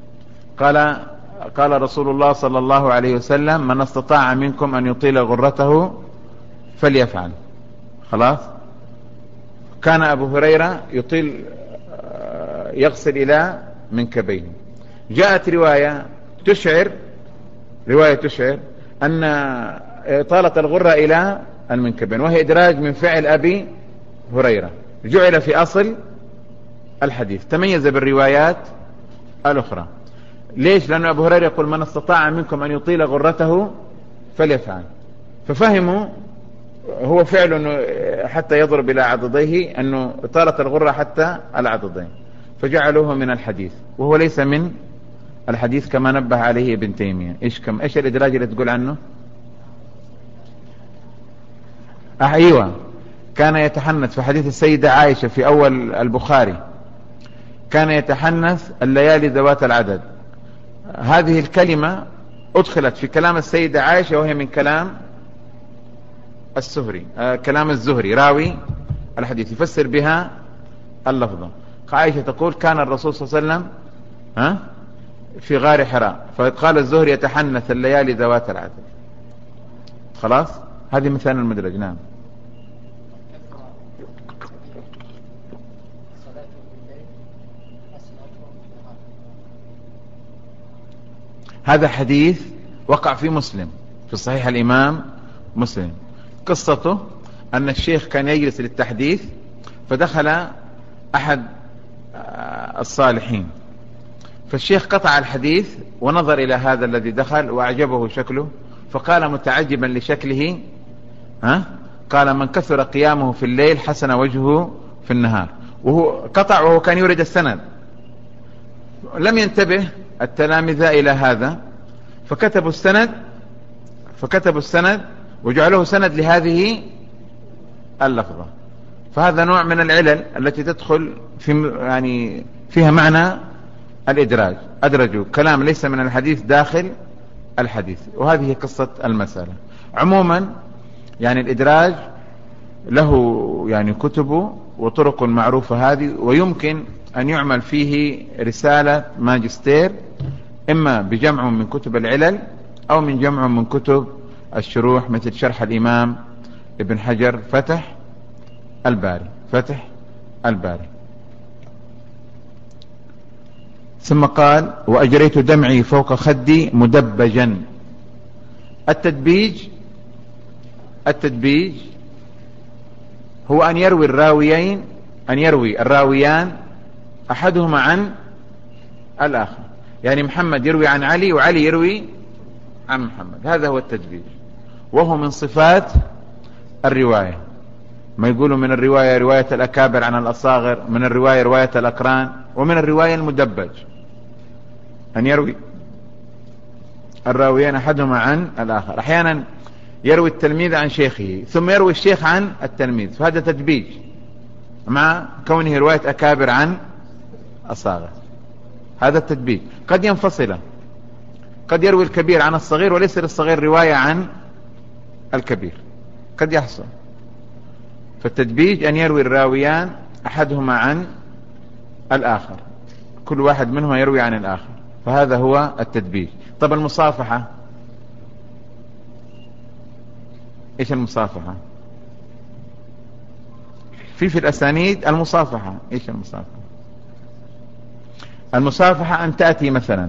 Speaker 1: قال رسول الله صلى الله عليه وسلم من استطاع منكم أن يطيل غرته فليفعل. خلاص. كان أبو هريرة يغسل إلى منكبيه. جاءت رواية تشعر أن إطالة الغرة إلى المنكبين، وهي إدراج من فعل أبي هريرة، جعل في أصل الحديث، تميز بالروايات الأخرى. ليش؟ لأن أبو هريرة يقول من استطاع منكم أن يطيل غرته فليفعل، ففهموا هو فعل أنه حتى يضرب إلى عضديه، أنه إطالة الغرة حتى العضدين، فجعلوه من الحديث وهو ليس من الحديث كما نبه عليه ابن تيمية. إيش الإدراج اللي تقول عنه؟ أيوة، كان يتحنث في حديث السيدة عائشة في أول البخاري، كان يتحنث الليالي ذوات العدد. هذه الكلمة أدخلت في كلام السيدة عائشة وهي من كلام كلام الزهري راوي الحديث، يفسر بها اللفظة. عائشة تقول كان الرسول صلى الله عليه وسلم في غار حراء، فقال الزهري يتحنث الليالي ذوات العدد. خلاص، هذه مثال المدرج. نعم. هذا حديث وقع في مسلم، في صحيح الإمام مسلم. قصته أن الشيخ كان يجلس للتحديث، فدخل أحد الصالحين، فالشيخ قطع الحديث ونظر إلى هذا الذي دخل وأعجبه شكله، فقال متعجبا لشكله قال من كثر قيامه في الليل حسن وجهه في النهار. وهو قطع وهو كان يريد السند، لم ينتبه التلامذة إلى هذا، فكتبوا السند وجعلوه سند لهذه اللفظة. فهذا نوع من العلل التي تدخل فيها معنى الإدراج، أدرجوا كلام ليس من الحديث داخل الحديث. وهذه قصة المسألة. عموما الإدراج له كتب وطرق معروفة هذه، ويمكن أن يعمل فيه رسالة ماجستير، إما بجمع من كتب العلل أو من جمع من كتب الشروح، مثل شرح الإمام ابن حجر فتح الباري. ثم قال وأجريت دمعي فوق خدي مدبجا. التدبيج هو أن يروي الراويان أحدهما عن الآخر، يعني محمد يروي عن علي وعلي يروي عن محمد، هذا هو التدبيج، وهو من صفات الرواية. ما يقولوا من الرواية رواية الأكابر عن الأصاغر، من الرواية رواية الأقران، ومن الرواية المدبج، أن يروي الراويان أحدهما عن الآخر. أحيانا يروي التلميذ عن شيخه ثم يروي الشيخ عن التلميذ، فهذا تدبيج مع كونه رواية أكابر عن أصاغر، هذا التدبيج. قد ينفصل، قد يروي الكبير عن الصغير وليس للصغير رواية عن الكبير، قد يحصل. فالتدبيج أن يروي الراويان أحدهما عن الآخر، كل واحد منهما يروي عن الآخر، فهذا هو التدبيج. طب المصافحة، إيش المصافحة؟ في الأسانيد المصافحة. إيش المصافحة؟ المصافحة أن تأتي مثلا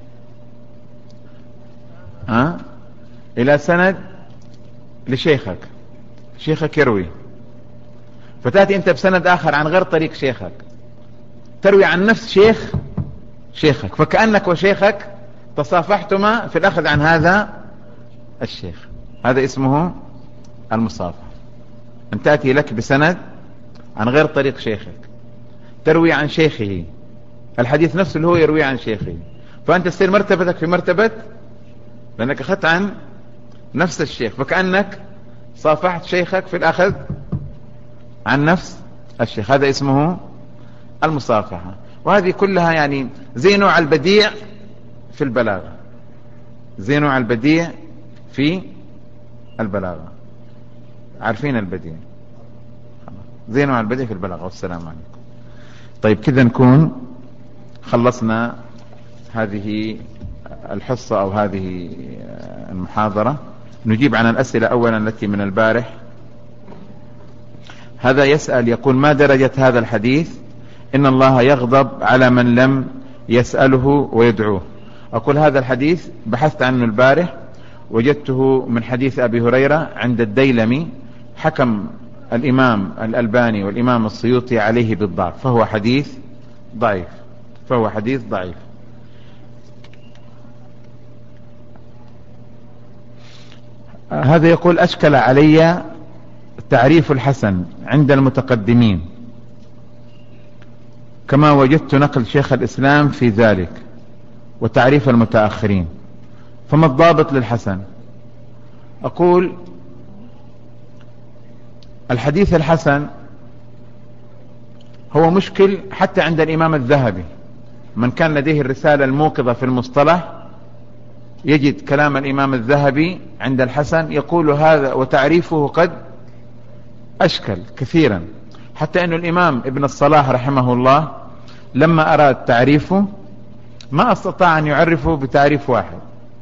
Speaker 1: إلى سند لشيخك، شيخك يروي، فتأتي أنت بسند آخر عن غير طريق شيخك، تروي عن نفس شيخك، فكأنك وشيخك تصافحتما في الأخذ عن هذا الشيخ، هذا اسمه المصافحة. أن تأتي لك بسند عن غير طريق شيخك، تروي عن شيخه الحديث نفسه اللي هو يروي عن شيخه، فأنت تصير مرتبتك في مرتبة، لأنك أخذت عن نفس الشيخ، فكأنك صافحت شيخك في الأخذ عن نفس الشيخ، هذا اسمه المصافحة. وهذه كلها يعني زي نوع البديع في البلاغة، زي نوع البديع في البلاغة، عارفين البديع، زي نوع البديع في البلاغة. والسلام عليكم. طيب كذا نكون خلصنا هذه الحصة أو هذه المحاضرة. نجيب عن الأسئلة أولا التي من البارح. هذا يسأل يقول ما درجة هذا الحديث إن الله يغضب على من لم يسأله ويدعوه؟ أقول هذا الحديث بحثت عنه البارح، وجدته من حديث أبي هريرة عند الديلمي، حكم الإمام الألباني والإمام السيوطي عليه بالضعف، فهو حديث ضعيف. هذا يقول أشكل علي تعريف الحسن عند المتقدمين كما وجدت نقل شيخ الإسلام في ذلك وتعريف المتأخرين، فما الضابط للحسن؟ أقول الحديث الحسن هو مشكل حتى عند الإمام الذهبي، من كان لديه الرسالة الموقظة في المصطلح يجد كلام الإمام الذهبي عند الحسن يقول هذا، وتعريفه قد أشكل كثيرا، حتى أن الإمام ابن الصلاح رحمه الله لما أراد تعريفه ما استطاع أن يعرفه بتعريف واحد،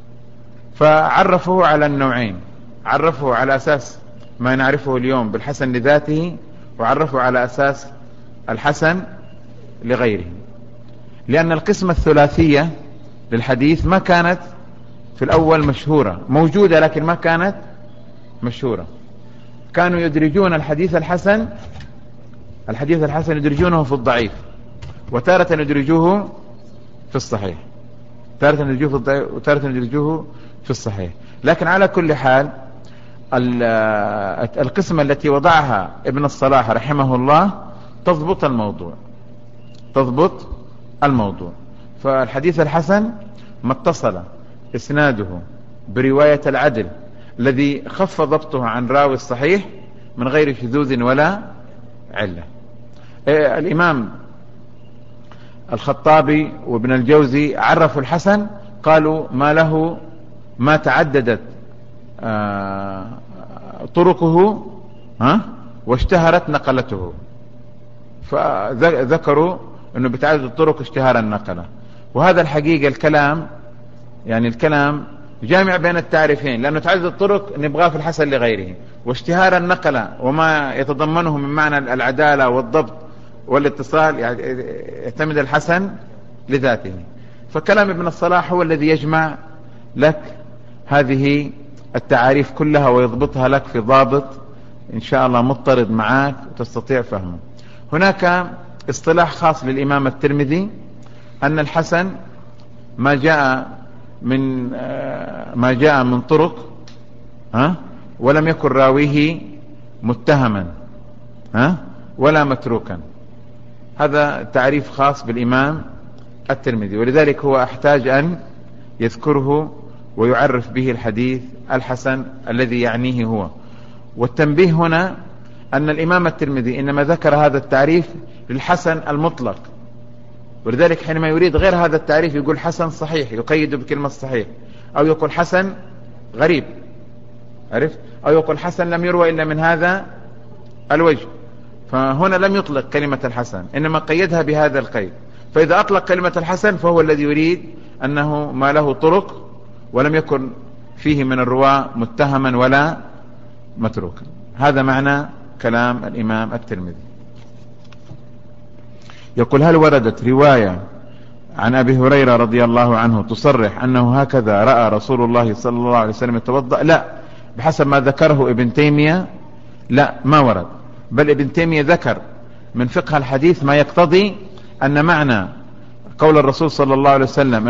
Speaker 1: فعرفه على النوعين، عرفه على أساس ما نعرفه اليوم بالحسن لذاته، وعرفه على أساس الحسن لغيره، لأن القسمة الثلاثية للحديث ما كانت في الأول مشهورة، موجودة لكن ما كانت مشهورة. كانوا يدرجون الحديث الحسن يدرجونه في الضعيف، وتارة يدرجوه في الصحيح، تارة يدرجوه في الضعيف وتارة يدرجوه في الصحيح. لكن على كل حال القسمة التي وضعها ابن الصلاح رحمه الله تضبط الموضوع. فالحديث الحسن ما اتصل إسناده برواية العدل الذي خف ضبطه عن راوي الصحيح من غير شذوذ ولا علة. الإمام الخطابي وابن الجوزي عرفوا الحسن، قالوا ما تعددت طرقه واشتهرت نقلته، فذكروا أنه بتعدد الطرق اشتهار النقلة. وهذا الحقيقة الكلام جامع بين التعريفين، لأنه تعدد الطرق نبغاه في الحسن لغيره، واشتهار النقلة وما يتضمنه من معنى العدالة والضبط والاتصال يعتمد الحسن لذاته. فكلام ابن الصلاح هو الذي يجمع لك هذه التعاريف كلها ويضبطها لك في ضابط إن شاء الله مضطرد معك وتستطيع فهمه. هناك اصطلاح خاص للإمام الترمذي أن الحسن ما جاء من طرق ولم يكن راويه متهما ولا متروكا. هذا تعريف خاص بالإمام الترمذي، ولذلك هو احتاج أن يذكره ويعرف به الحديث الحسن الذي يعنيه هو. والتنبيه هنا أن الإمام الترمذي إنما ذكر هذا التعريف للحسن المطلق، ولذلك حينما يريد غير هذا التعريف يقول حسن صحيح، يقيد بكلمة صحيح، أو يقول حسن غريب، عرفت، أو يقول حسن لم يروى إلا من هذا الوجه. فهنا لم يطلق كلمة الحسن، إنما قيدها بهذا القيد. فإذا أطلق كلمة الحسن فهو الذي يريد أنه ما له طرق ولم يكن فيه من الرواة متهما ولا متروكا. هذا معنى كلام الإمام الترمذي. يقول: هل وردت رواية عن أبي هريرة رضي الله عنه تصرح أنه هكذا رأى رسول الله صلى الله عليه وسلم يتوضأ؟ لا، بحسب ما ذكره ابن تيمية لا، ما ورد. بل ابن تيمية ذكر من فقه الحديث ما يقتضي أن معنى قول الرسول صلى الله عليه وسلم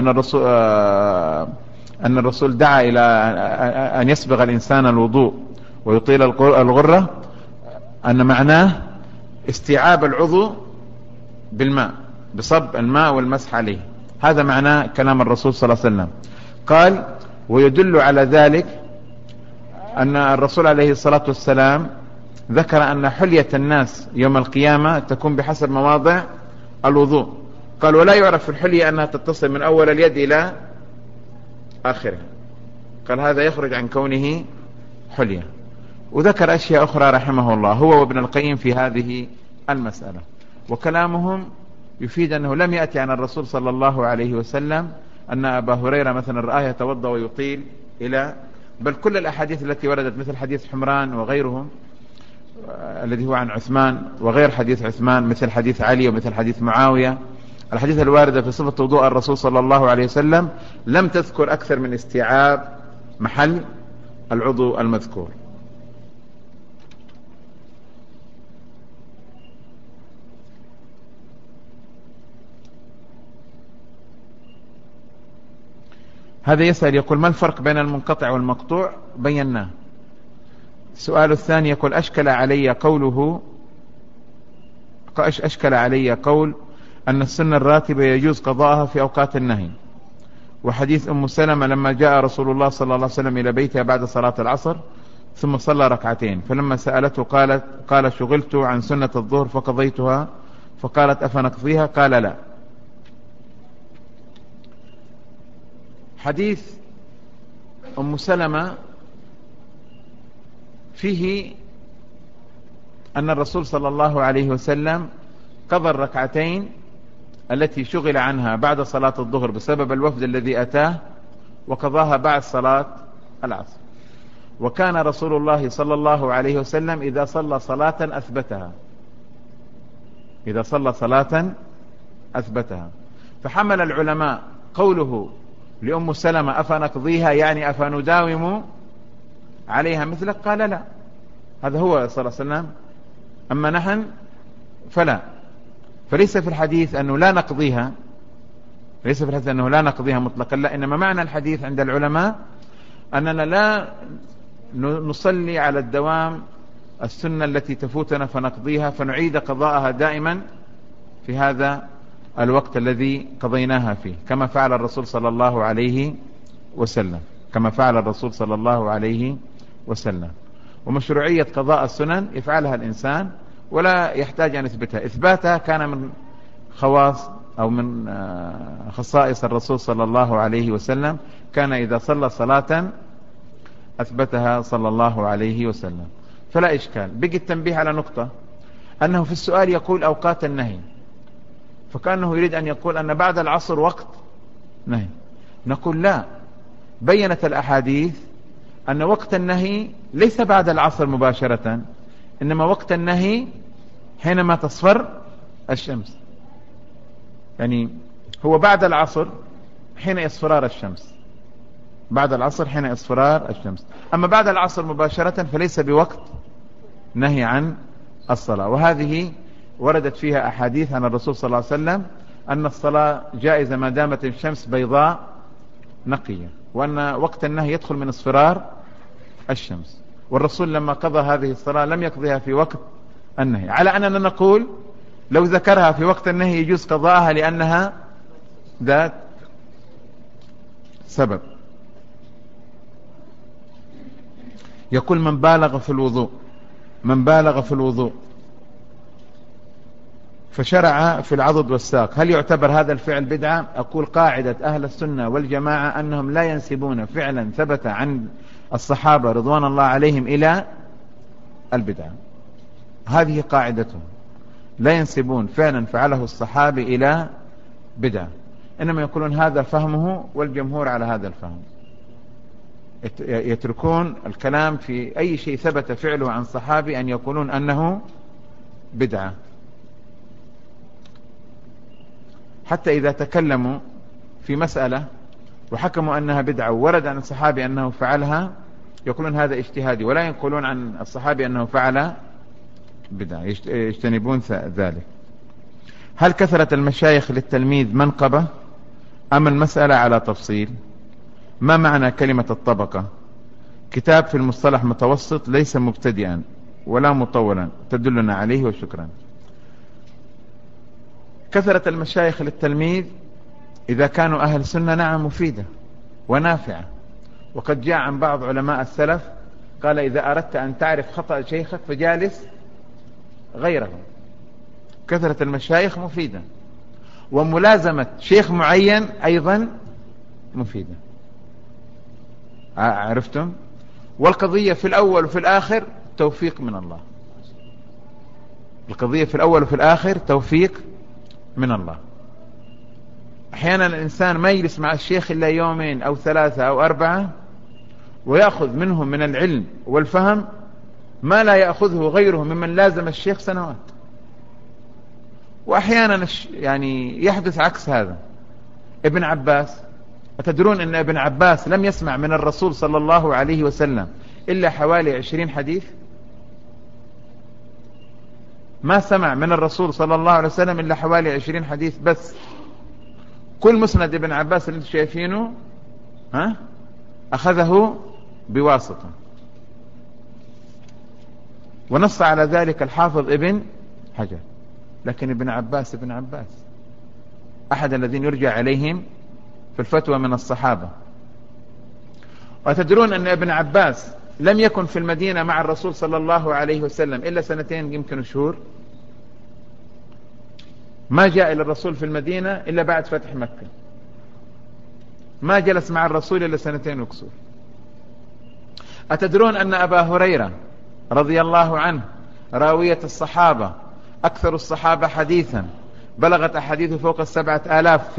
Speaker 1: أن الرسول دعا إلى أن يسبغ الإنسان الوضوء ويطيل الغرة، أن معناه استيعاب العضو بالماء، بصب الماء والمسح عليه. هذا معناه كلام الرسول صلى الله عليه وسلم. قال: ويدل على ذلك أن الرسول عليه الصلاة والسلام ذكر أن حلية الناس يوم القيامة تكون بحسب مواضع الوضوء. قال: ولا يعرف في الحلية أنها تتصل من أول اليد إلى آخرها. قال: هذا يخرج عن كونه حلية. وذكر أشياء أخرى رحمه الله هو وابن القيم في هذه المسألة. وكلامهم يفيد أنه لم يأتي عن الرسول صلى الله عليه وسلم أن أبا هريرة مثلا رآه يتوضأ ويطيل بل كل الأحاديث التي وردت مثل حديث حمران وغيرهم الذي هو عن عثمان، وغير حديث عثمان مثل حديث علي ومثل حديث معاوية، الحديث الواردة في صفة وضوء الرسول صلى الله عليه وسلم لم تذكر أكثر من استيعاب محل العضو المذكور. هذا يسأل يقول: ما الفرق بين المنقطع والمقطوع؟ بيناه. السؤال الثاني يقول: أشكل علي قول أن السنة الراتبة يجوز قضاءها في أوقات النهي، وحديث أم سلمة لما جاء رسول الله صلى الله عليه وسلم إلى بيتها بعد صلاة العصر ثم صلى ركعتين، فلما سألته قال: شغلت عن سنة الظهر فقضيتها، فقالت: أفنقضيها؟ قال: لا. حديث أم سلمة فيه أن الرسول صلى الله عليه وسلم قضى الركعتين التي شغل عنها بعد صلاة الظهر بسبب الوفد الذي أتاه، وقضاها بعد صلاة العصر. وكان رسول الله صلى الله عليه وسلم إذا صلى صلاة أثبتها. فحمل العلماء قوله لأم سلمة: أفنقضيها يعني أفنداوم عليها مثلك؟ قال: لا، هذا هو صلى الله عليه وسلم، أما نحن فلا. فليس في الحديث أنه لا نقضيها، مطلقا، لا، إنما معنى الحديث عند العلماء أننا لا نصلي على الدوام السنة التي تفوتنا فنقضيها، فنعيد قضاءها دائما في هذا الوقت الذي قضيناها فيه، كما فعل الرسول صلى الله عليه وسلم. ومشروعية قضاء السنن يفعلها الإنسان ولا يحتاج أن يثبتها. إثباتها كان من خواص أو من خصائص الرسول صلى الله عليه وسلم، كان إذا صلى صلاة أثبتها صلى الله عليه وسلم، فلا إشكال. بقي التنبيه على نقطة، أنه في السؤال يقول أوقات النهي، فكأنه يريد أن يقول أن بعد العصر وقت نهي. نقول لا، بينت الأحاديث أن وقت النهي ليس بعد العصر مباشرة، إنما وقت النهي حينما تصفر الشمس. يعني هو بعد العصر حين اصفرار الشمس، بعد العصر حين اصفرار الشمس. أما بعد العصر مباشرة فليس بوقت نهي عن الصلاة. وهذه وردت فيها أحاديث عن الرسول صلى الله عليه وسلم أن الصلاة جائزة ما دامت الشمس بيضاء نقية، وأن وقت النهي يدخل من اصفرار الشمس. والرسول لما قضى هذه الصلاة لم يقضيها في وقت النهي، على أننا نقول لو ذكرها في وقت النهي يجوز قضاءها لأنها ذات سبب. يقول من بالغ في الوضوء فشرع في العضد والساق، هل يعتبر هذا الفعل بدعة؟ أقول قاعدة أهل السنة والجماعة أنهم لا ينسبون فعلا ثبت عن الصحابة رضوان الله عليهم إلى البدعة. هذه قاعدتهم، لا ينسبون فعلا فعله الصحابي إلى بدعة، إنما يقولون هذا فهمه والجمهور على هذا الفهم، يتركون الكلام في أي شيء ثبت فعله عن صحابي أن يقولون أنه بدعة. حتى إذا تكلموا في مسألة وحكموا أنها بدعة وورد عن الصحابي أنه فعلها يقولون هذا اجتهادي، ولا يقولون عن الصحابي أنه فعل بدعة، يجتنبون ذلك. هل كثرة المشايخ للتلميذ منقبة أم المسألة على تفصيل؟ ما معنى كلمة الطبقة؟ كتاب في المصطلح متوسط ليس مبتدئا ولا مطولا تدلنا عليه، وشكرا. كثرة المشايخ للتلميذ إذا كانوا أهل سنة نعم مفيدة ونافعة، وقد جاء عن بعض علماء السلف قال إذا أردت أن تعرف خطأ شيخك فجالس غيره. كثرة المشايخ مفيدة، وملازمة شيخ معين أيضا مفيدة. عرفتم؟ والقضية في الأول وفي الآخر توفيق من الله، القضية في الأول وفي الآخر توفيق من الله. أحيانا الإنسان ما يجلس مع الشيخ إلا يومين أو 3 أو 4 ويأخذ منهم من العلم والفهم ما لا يأخذه غيره ممن لازم الشيخ سنوات. وأحيانا يعني يحدث عكس هذا. ابن عباس، أتدرون أن ابن عباس لم يسمع من الرسول صلى الله عليه وسلم إلا حوالي 20 حديث؟ ما سمع من الرسول صلى الله عليه وسلم إلا حوالي 20 حديث بس. كل مسند ابن عباس اللي انتم شايفينه أخذه بواسطة، ونص على ذلك الحافظ ابن حجر. لكن ابن عباس أحد الذين يرجع عليهم في الفتوى من الصحابة. وتدرون أن ابن عباس لم يكن في المدينة مع الرسول صلى الله عليه وسلم إلا 2 يمكن شهور، ما جاء إلى الرسول في المدينة إلا بعد فتح مكة، ما جلس مع الرسول إلا 2 وكسور. أتدرون أن أبا هريرة رضي الله عنه راوية الصحابة أكثر الصحابة حديثا، بلغت أحاديثه فوق 7000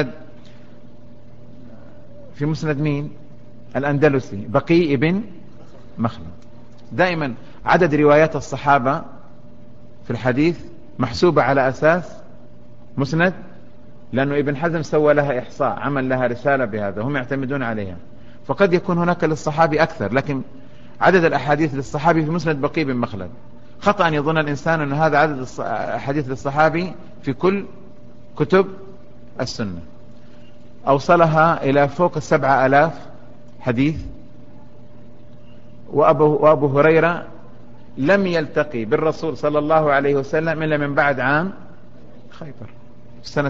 Speaker 1: في مسند مين؟ الأندلسي بقي ابن مخلد. دائما عدد روايات الصحابة في الحديث محسوبة على أساس مسند، لأنه ابن حزم سوى لها إحصاء، عمل لها رسالة بهذا، هم يعتمدون عليها. فقد يكون هناك للصحابي أكثر، لكن عدد الأحاديث للصحابي في مسند بقي بن مخلد. خطأ أن يظن الإنسان أن هذا عدد الحديث للصحابي في كل كتب السنة. أوصلها إلى فوق 7000 حديث. وأبو هريرة لم يلتقي بالرسول صلى الله عليه وسلم إلا من بعد عام خيبر في السنة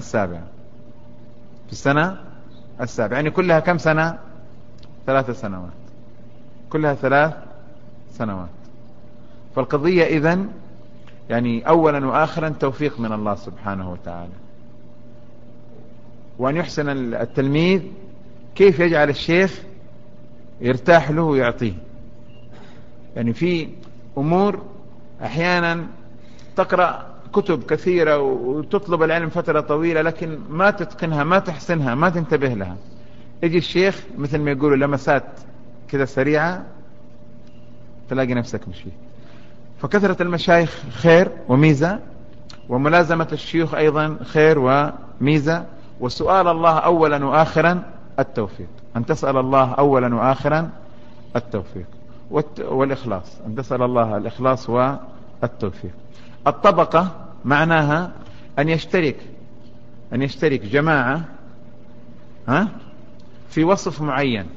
Speaker 1: السابعة، يعني كلها كم سنة؟ 3 سنوات، كلها 3 سنوات. فالقضية إذن يعني أولا وآخرا توفيق من الله سبحانه وتعالى، وأن يحسن التلميذ كيف يجعل الشيخ يرتاح له ويعطيه. يعني في أمور أحيانا تقرأ كتب كثيرة وتطلب العلم فترة طويلة لكن ما تتقنها، ما تحسنها، ما تنتبه لها. يجي الشيخ مثل ما يقولوا لمسات كذا سريعة تلاقي نفسك مشي. فكثرة المشايخ خير وميزة، وملازمة الشيوخ أيضا خير وميزة، وسؤال الله أولا وآخرا التوفيق، أن تسأل الله أولا وآخرا التوفيق، والإخلاص، أن تسأل الله الإخلاص والتوفيق. الطبقة معناها أن يشترك جماعة في وصف معين،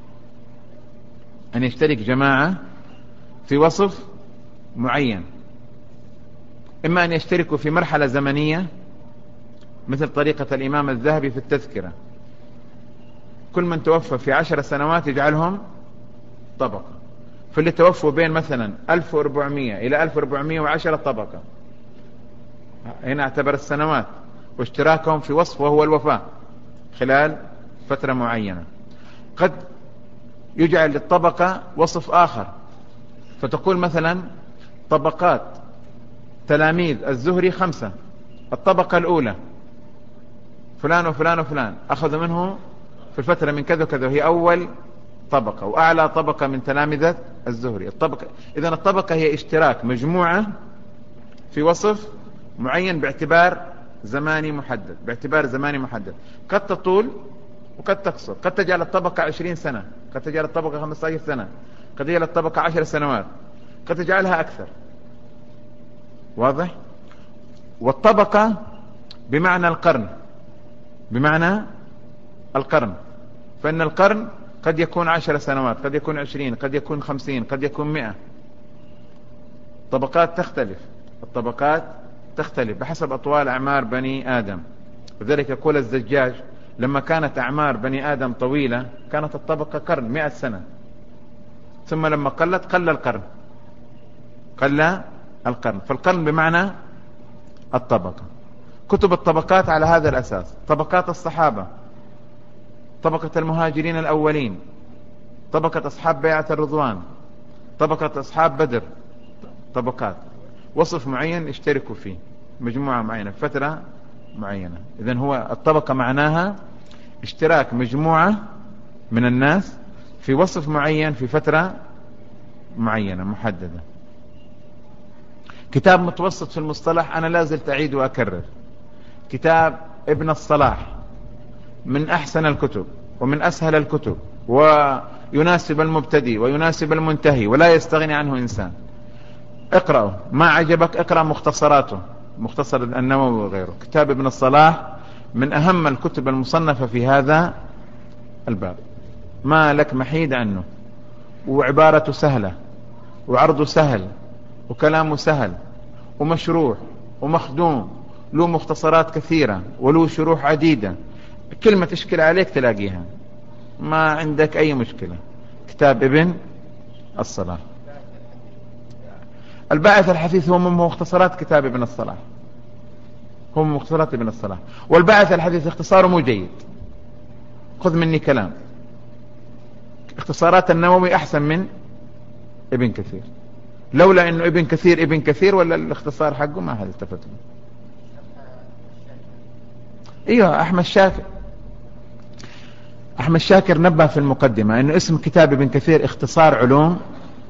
Speaker 1: أن يشترك جماعة في وصف معين، إما أن يشتركوا في مرحلة زمنية مثل طريقة الإمام الذهبي في التذكرة، كل من توفى في 10 سنوات يجعلهم طبقة، فاللي توفوا بين مثلا 1400 إلى 1410 طبقة، هنا اعتبر السنوات واشتراكهم في وصف وهو الوفاة خلال فترة معينة. قد يجعل للطبقة وصف آخر، فتقول مثلا طبقات تلاميذ الزهري 5، الطبقة الأولى فلان وفلان وفلان أخذوا منه في الفترة من كذا وكذا، هي أول طبقة وأعلى طبقة من تلامذة الزهري. إذن الطبقة هي اشتراك مجموعة في وصف معين باعتبار زماني محدد، قد تطول وقد تقصر، قد تجعل الطبقة 20 سنة، قد تجعل الطبقة 15 سنة، قد تجعل الطبقة 10 سنوات، قد تجعلها أكثر. واضح؟ والطبقة بمعنى القرن، فإن القرن قد يكون 10 سنوات، قد يكون 20، قد يكون 50، قد يكون 100. الطبقات تختلف بحسب أطوال أعمار بني آدم. وذلك يقول الزجاج لما كانت أعمار بني آدم طويلة كانت الطبقة قرن 100 سنة، ثم لما قلت قل القرن، فالقرن بمعنى الطبقة. كتب الطبقات على هذا الأساس: طبقات الصحابة، طبقة المهاجرين الأولين، طبقة أصحاب بيعة الرضوان، طبقة أصحاب بدر، طبقات وصف معين يشتركوا فيه، مجموعة معينة، فترة معينة. إذن هو الطبقة معناها اشتراك مجموعة من الناس في وصف معين في فترة معينة محددة. كتاب متوسط في المصطلح أنا لازلت أعيد وأكرر، كتاب ابن الصلاح من أحسن الكتب ومن أسهل الكتب، ويناسب المبتدئ ويناسب المنتهي ولا يستغني عنه إنسان. اقرأه، ما عجبك اقرأ مختصراته، مختصر النووي وغيره. كتاب ابن الصلاح من أهم الكتب المصنفة في هذا الباب، ما لك محيد عنه، وعبارته سهلة وعرضه سهل وكلامه سهل ومشروح ومخدوم، له مختصرات كثيرة وله شروح عديدة، كلمة تشكل عليك تلاقيها، ما عندك أي مشكلة. كتاب ابن الصلاح. الباعث الحثيث هو من مختصرات كتاب ابن الصلاح، هو من مختصرات ابن الصلاح. والباعث الحثيث اختصاره مو جيد، خذ مني كلام، اختصارات النووي أحسن من ابن كثير، لولا انه ابن كثير ولا الاختصار حقه ما هذا التفت له. ايوه، احمد شاكر نبه في المقدمة انه اسم كتاب ابن كثير اختصار علوم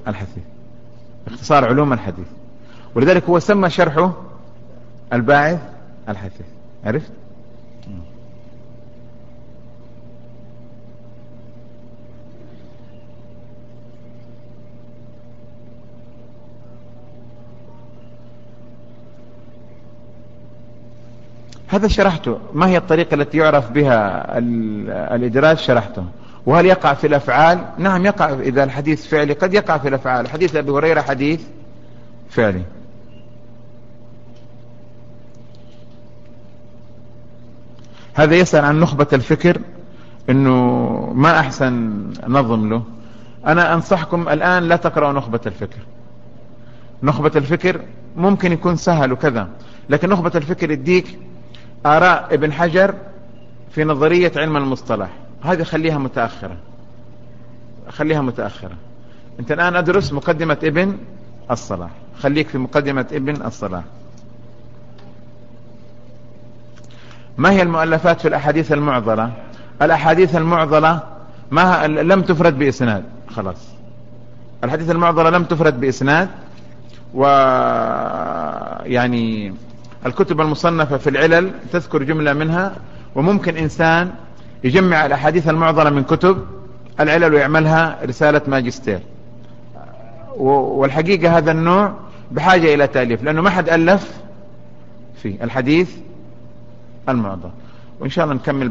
Speaker 1: الحديث، ولذلك هو سمى شرحه الباعث الحثيث. عرفت؟ هذا شرحته. ما هي الطريقة التي يعرف بها الإدراج؟ شرحته. وهل يقع في الأفعال؟ نعم يقع. إذا الحديث فعلي قد يقع في الأفعال. حديث أبي هريرة حديث فعلي. هذا يسأل عن نخبة الفكر، إنه ما أحسن نظم له. أنا أنصحكم الآن لا تقرأوا نخبة الفكر. نخبة الفكر ممكن يكون سهل وكذا، لكن نخبة الفكر يديك آراء ابن حجر في نظرية علم المصطلح، هذه خليها متأخرة. انت الآن أدرس مقدمة ابن الصلاح، خليك في مقدمة ابن الصلاح. ما هي المؤلفات في الأحاديث المعضلة؟ الأحاديث المعضلة لم تفرد بإسناد، خلاص. الحديث المعضلة لم تفرد بإسناد، ويعني الكتب المصنفة في العلل تذكر جملة منها، وممكن إنسان يجمع الأحاديث المعضلة من كتب العلل ويعملها رسالة ماجستير. والحقيقة هذا النوع بحاجة إلى تأليف، لأنه ما حد ألف في الحديث المعضل. وإن شاء الله نكمل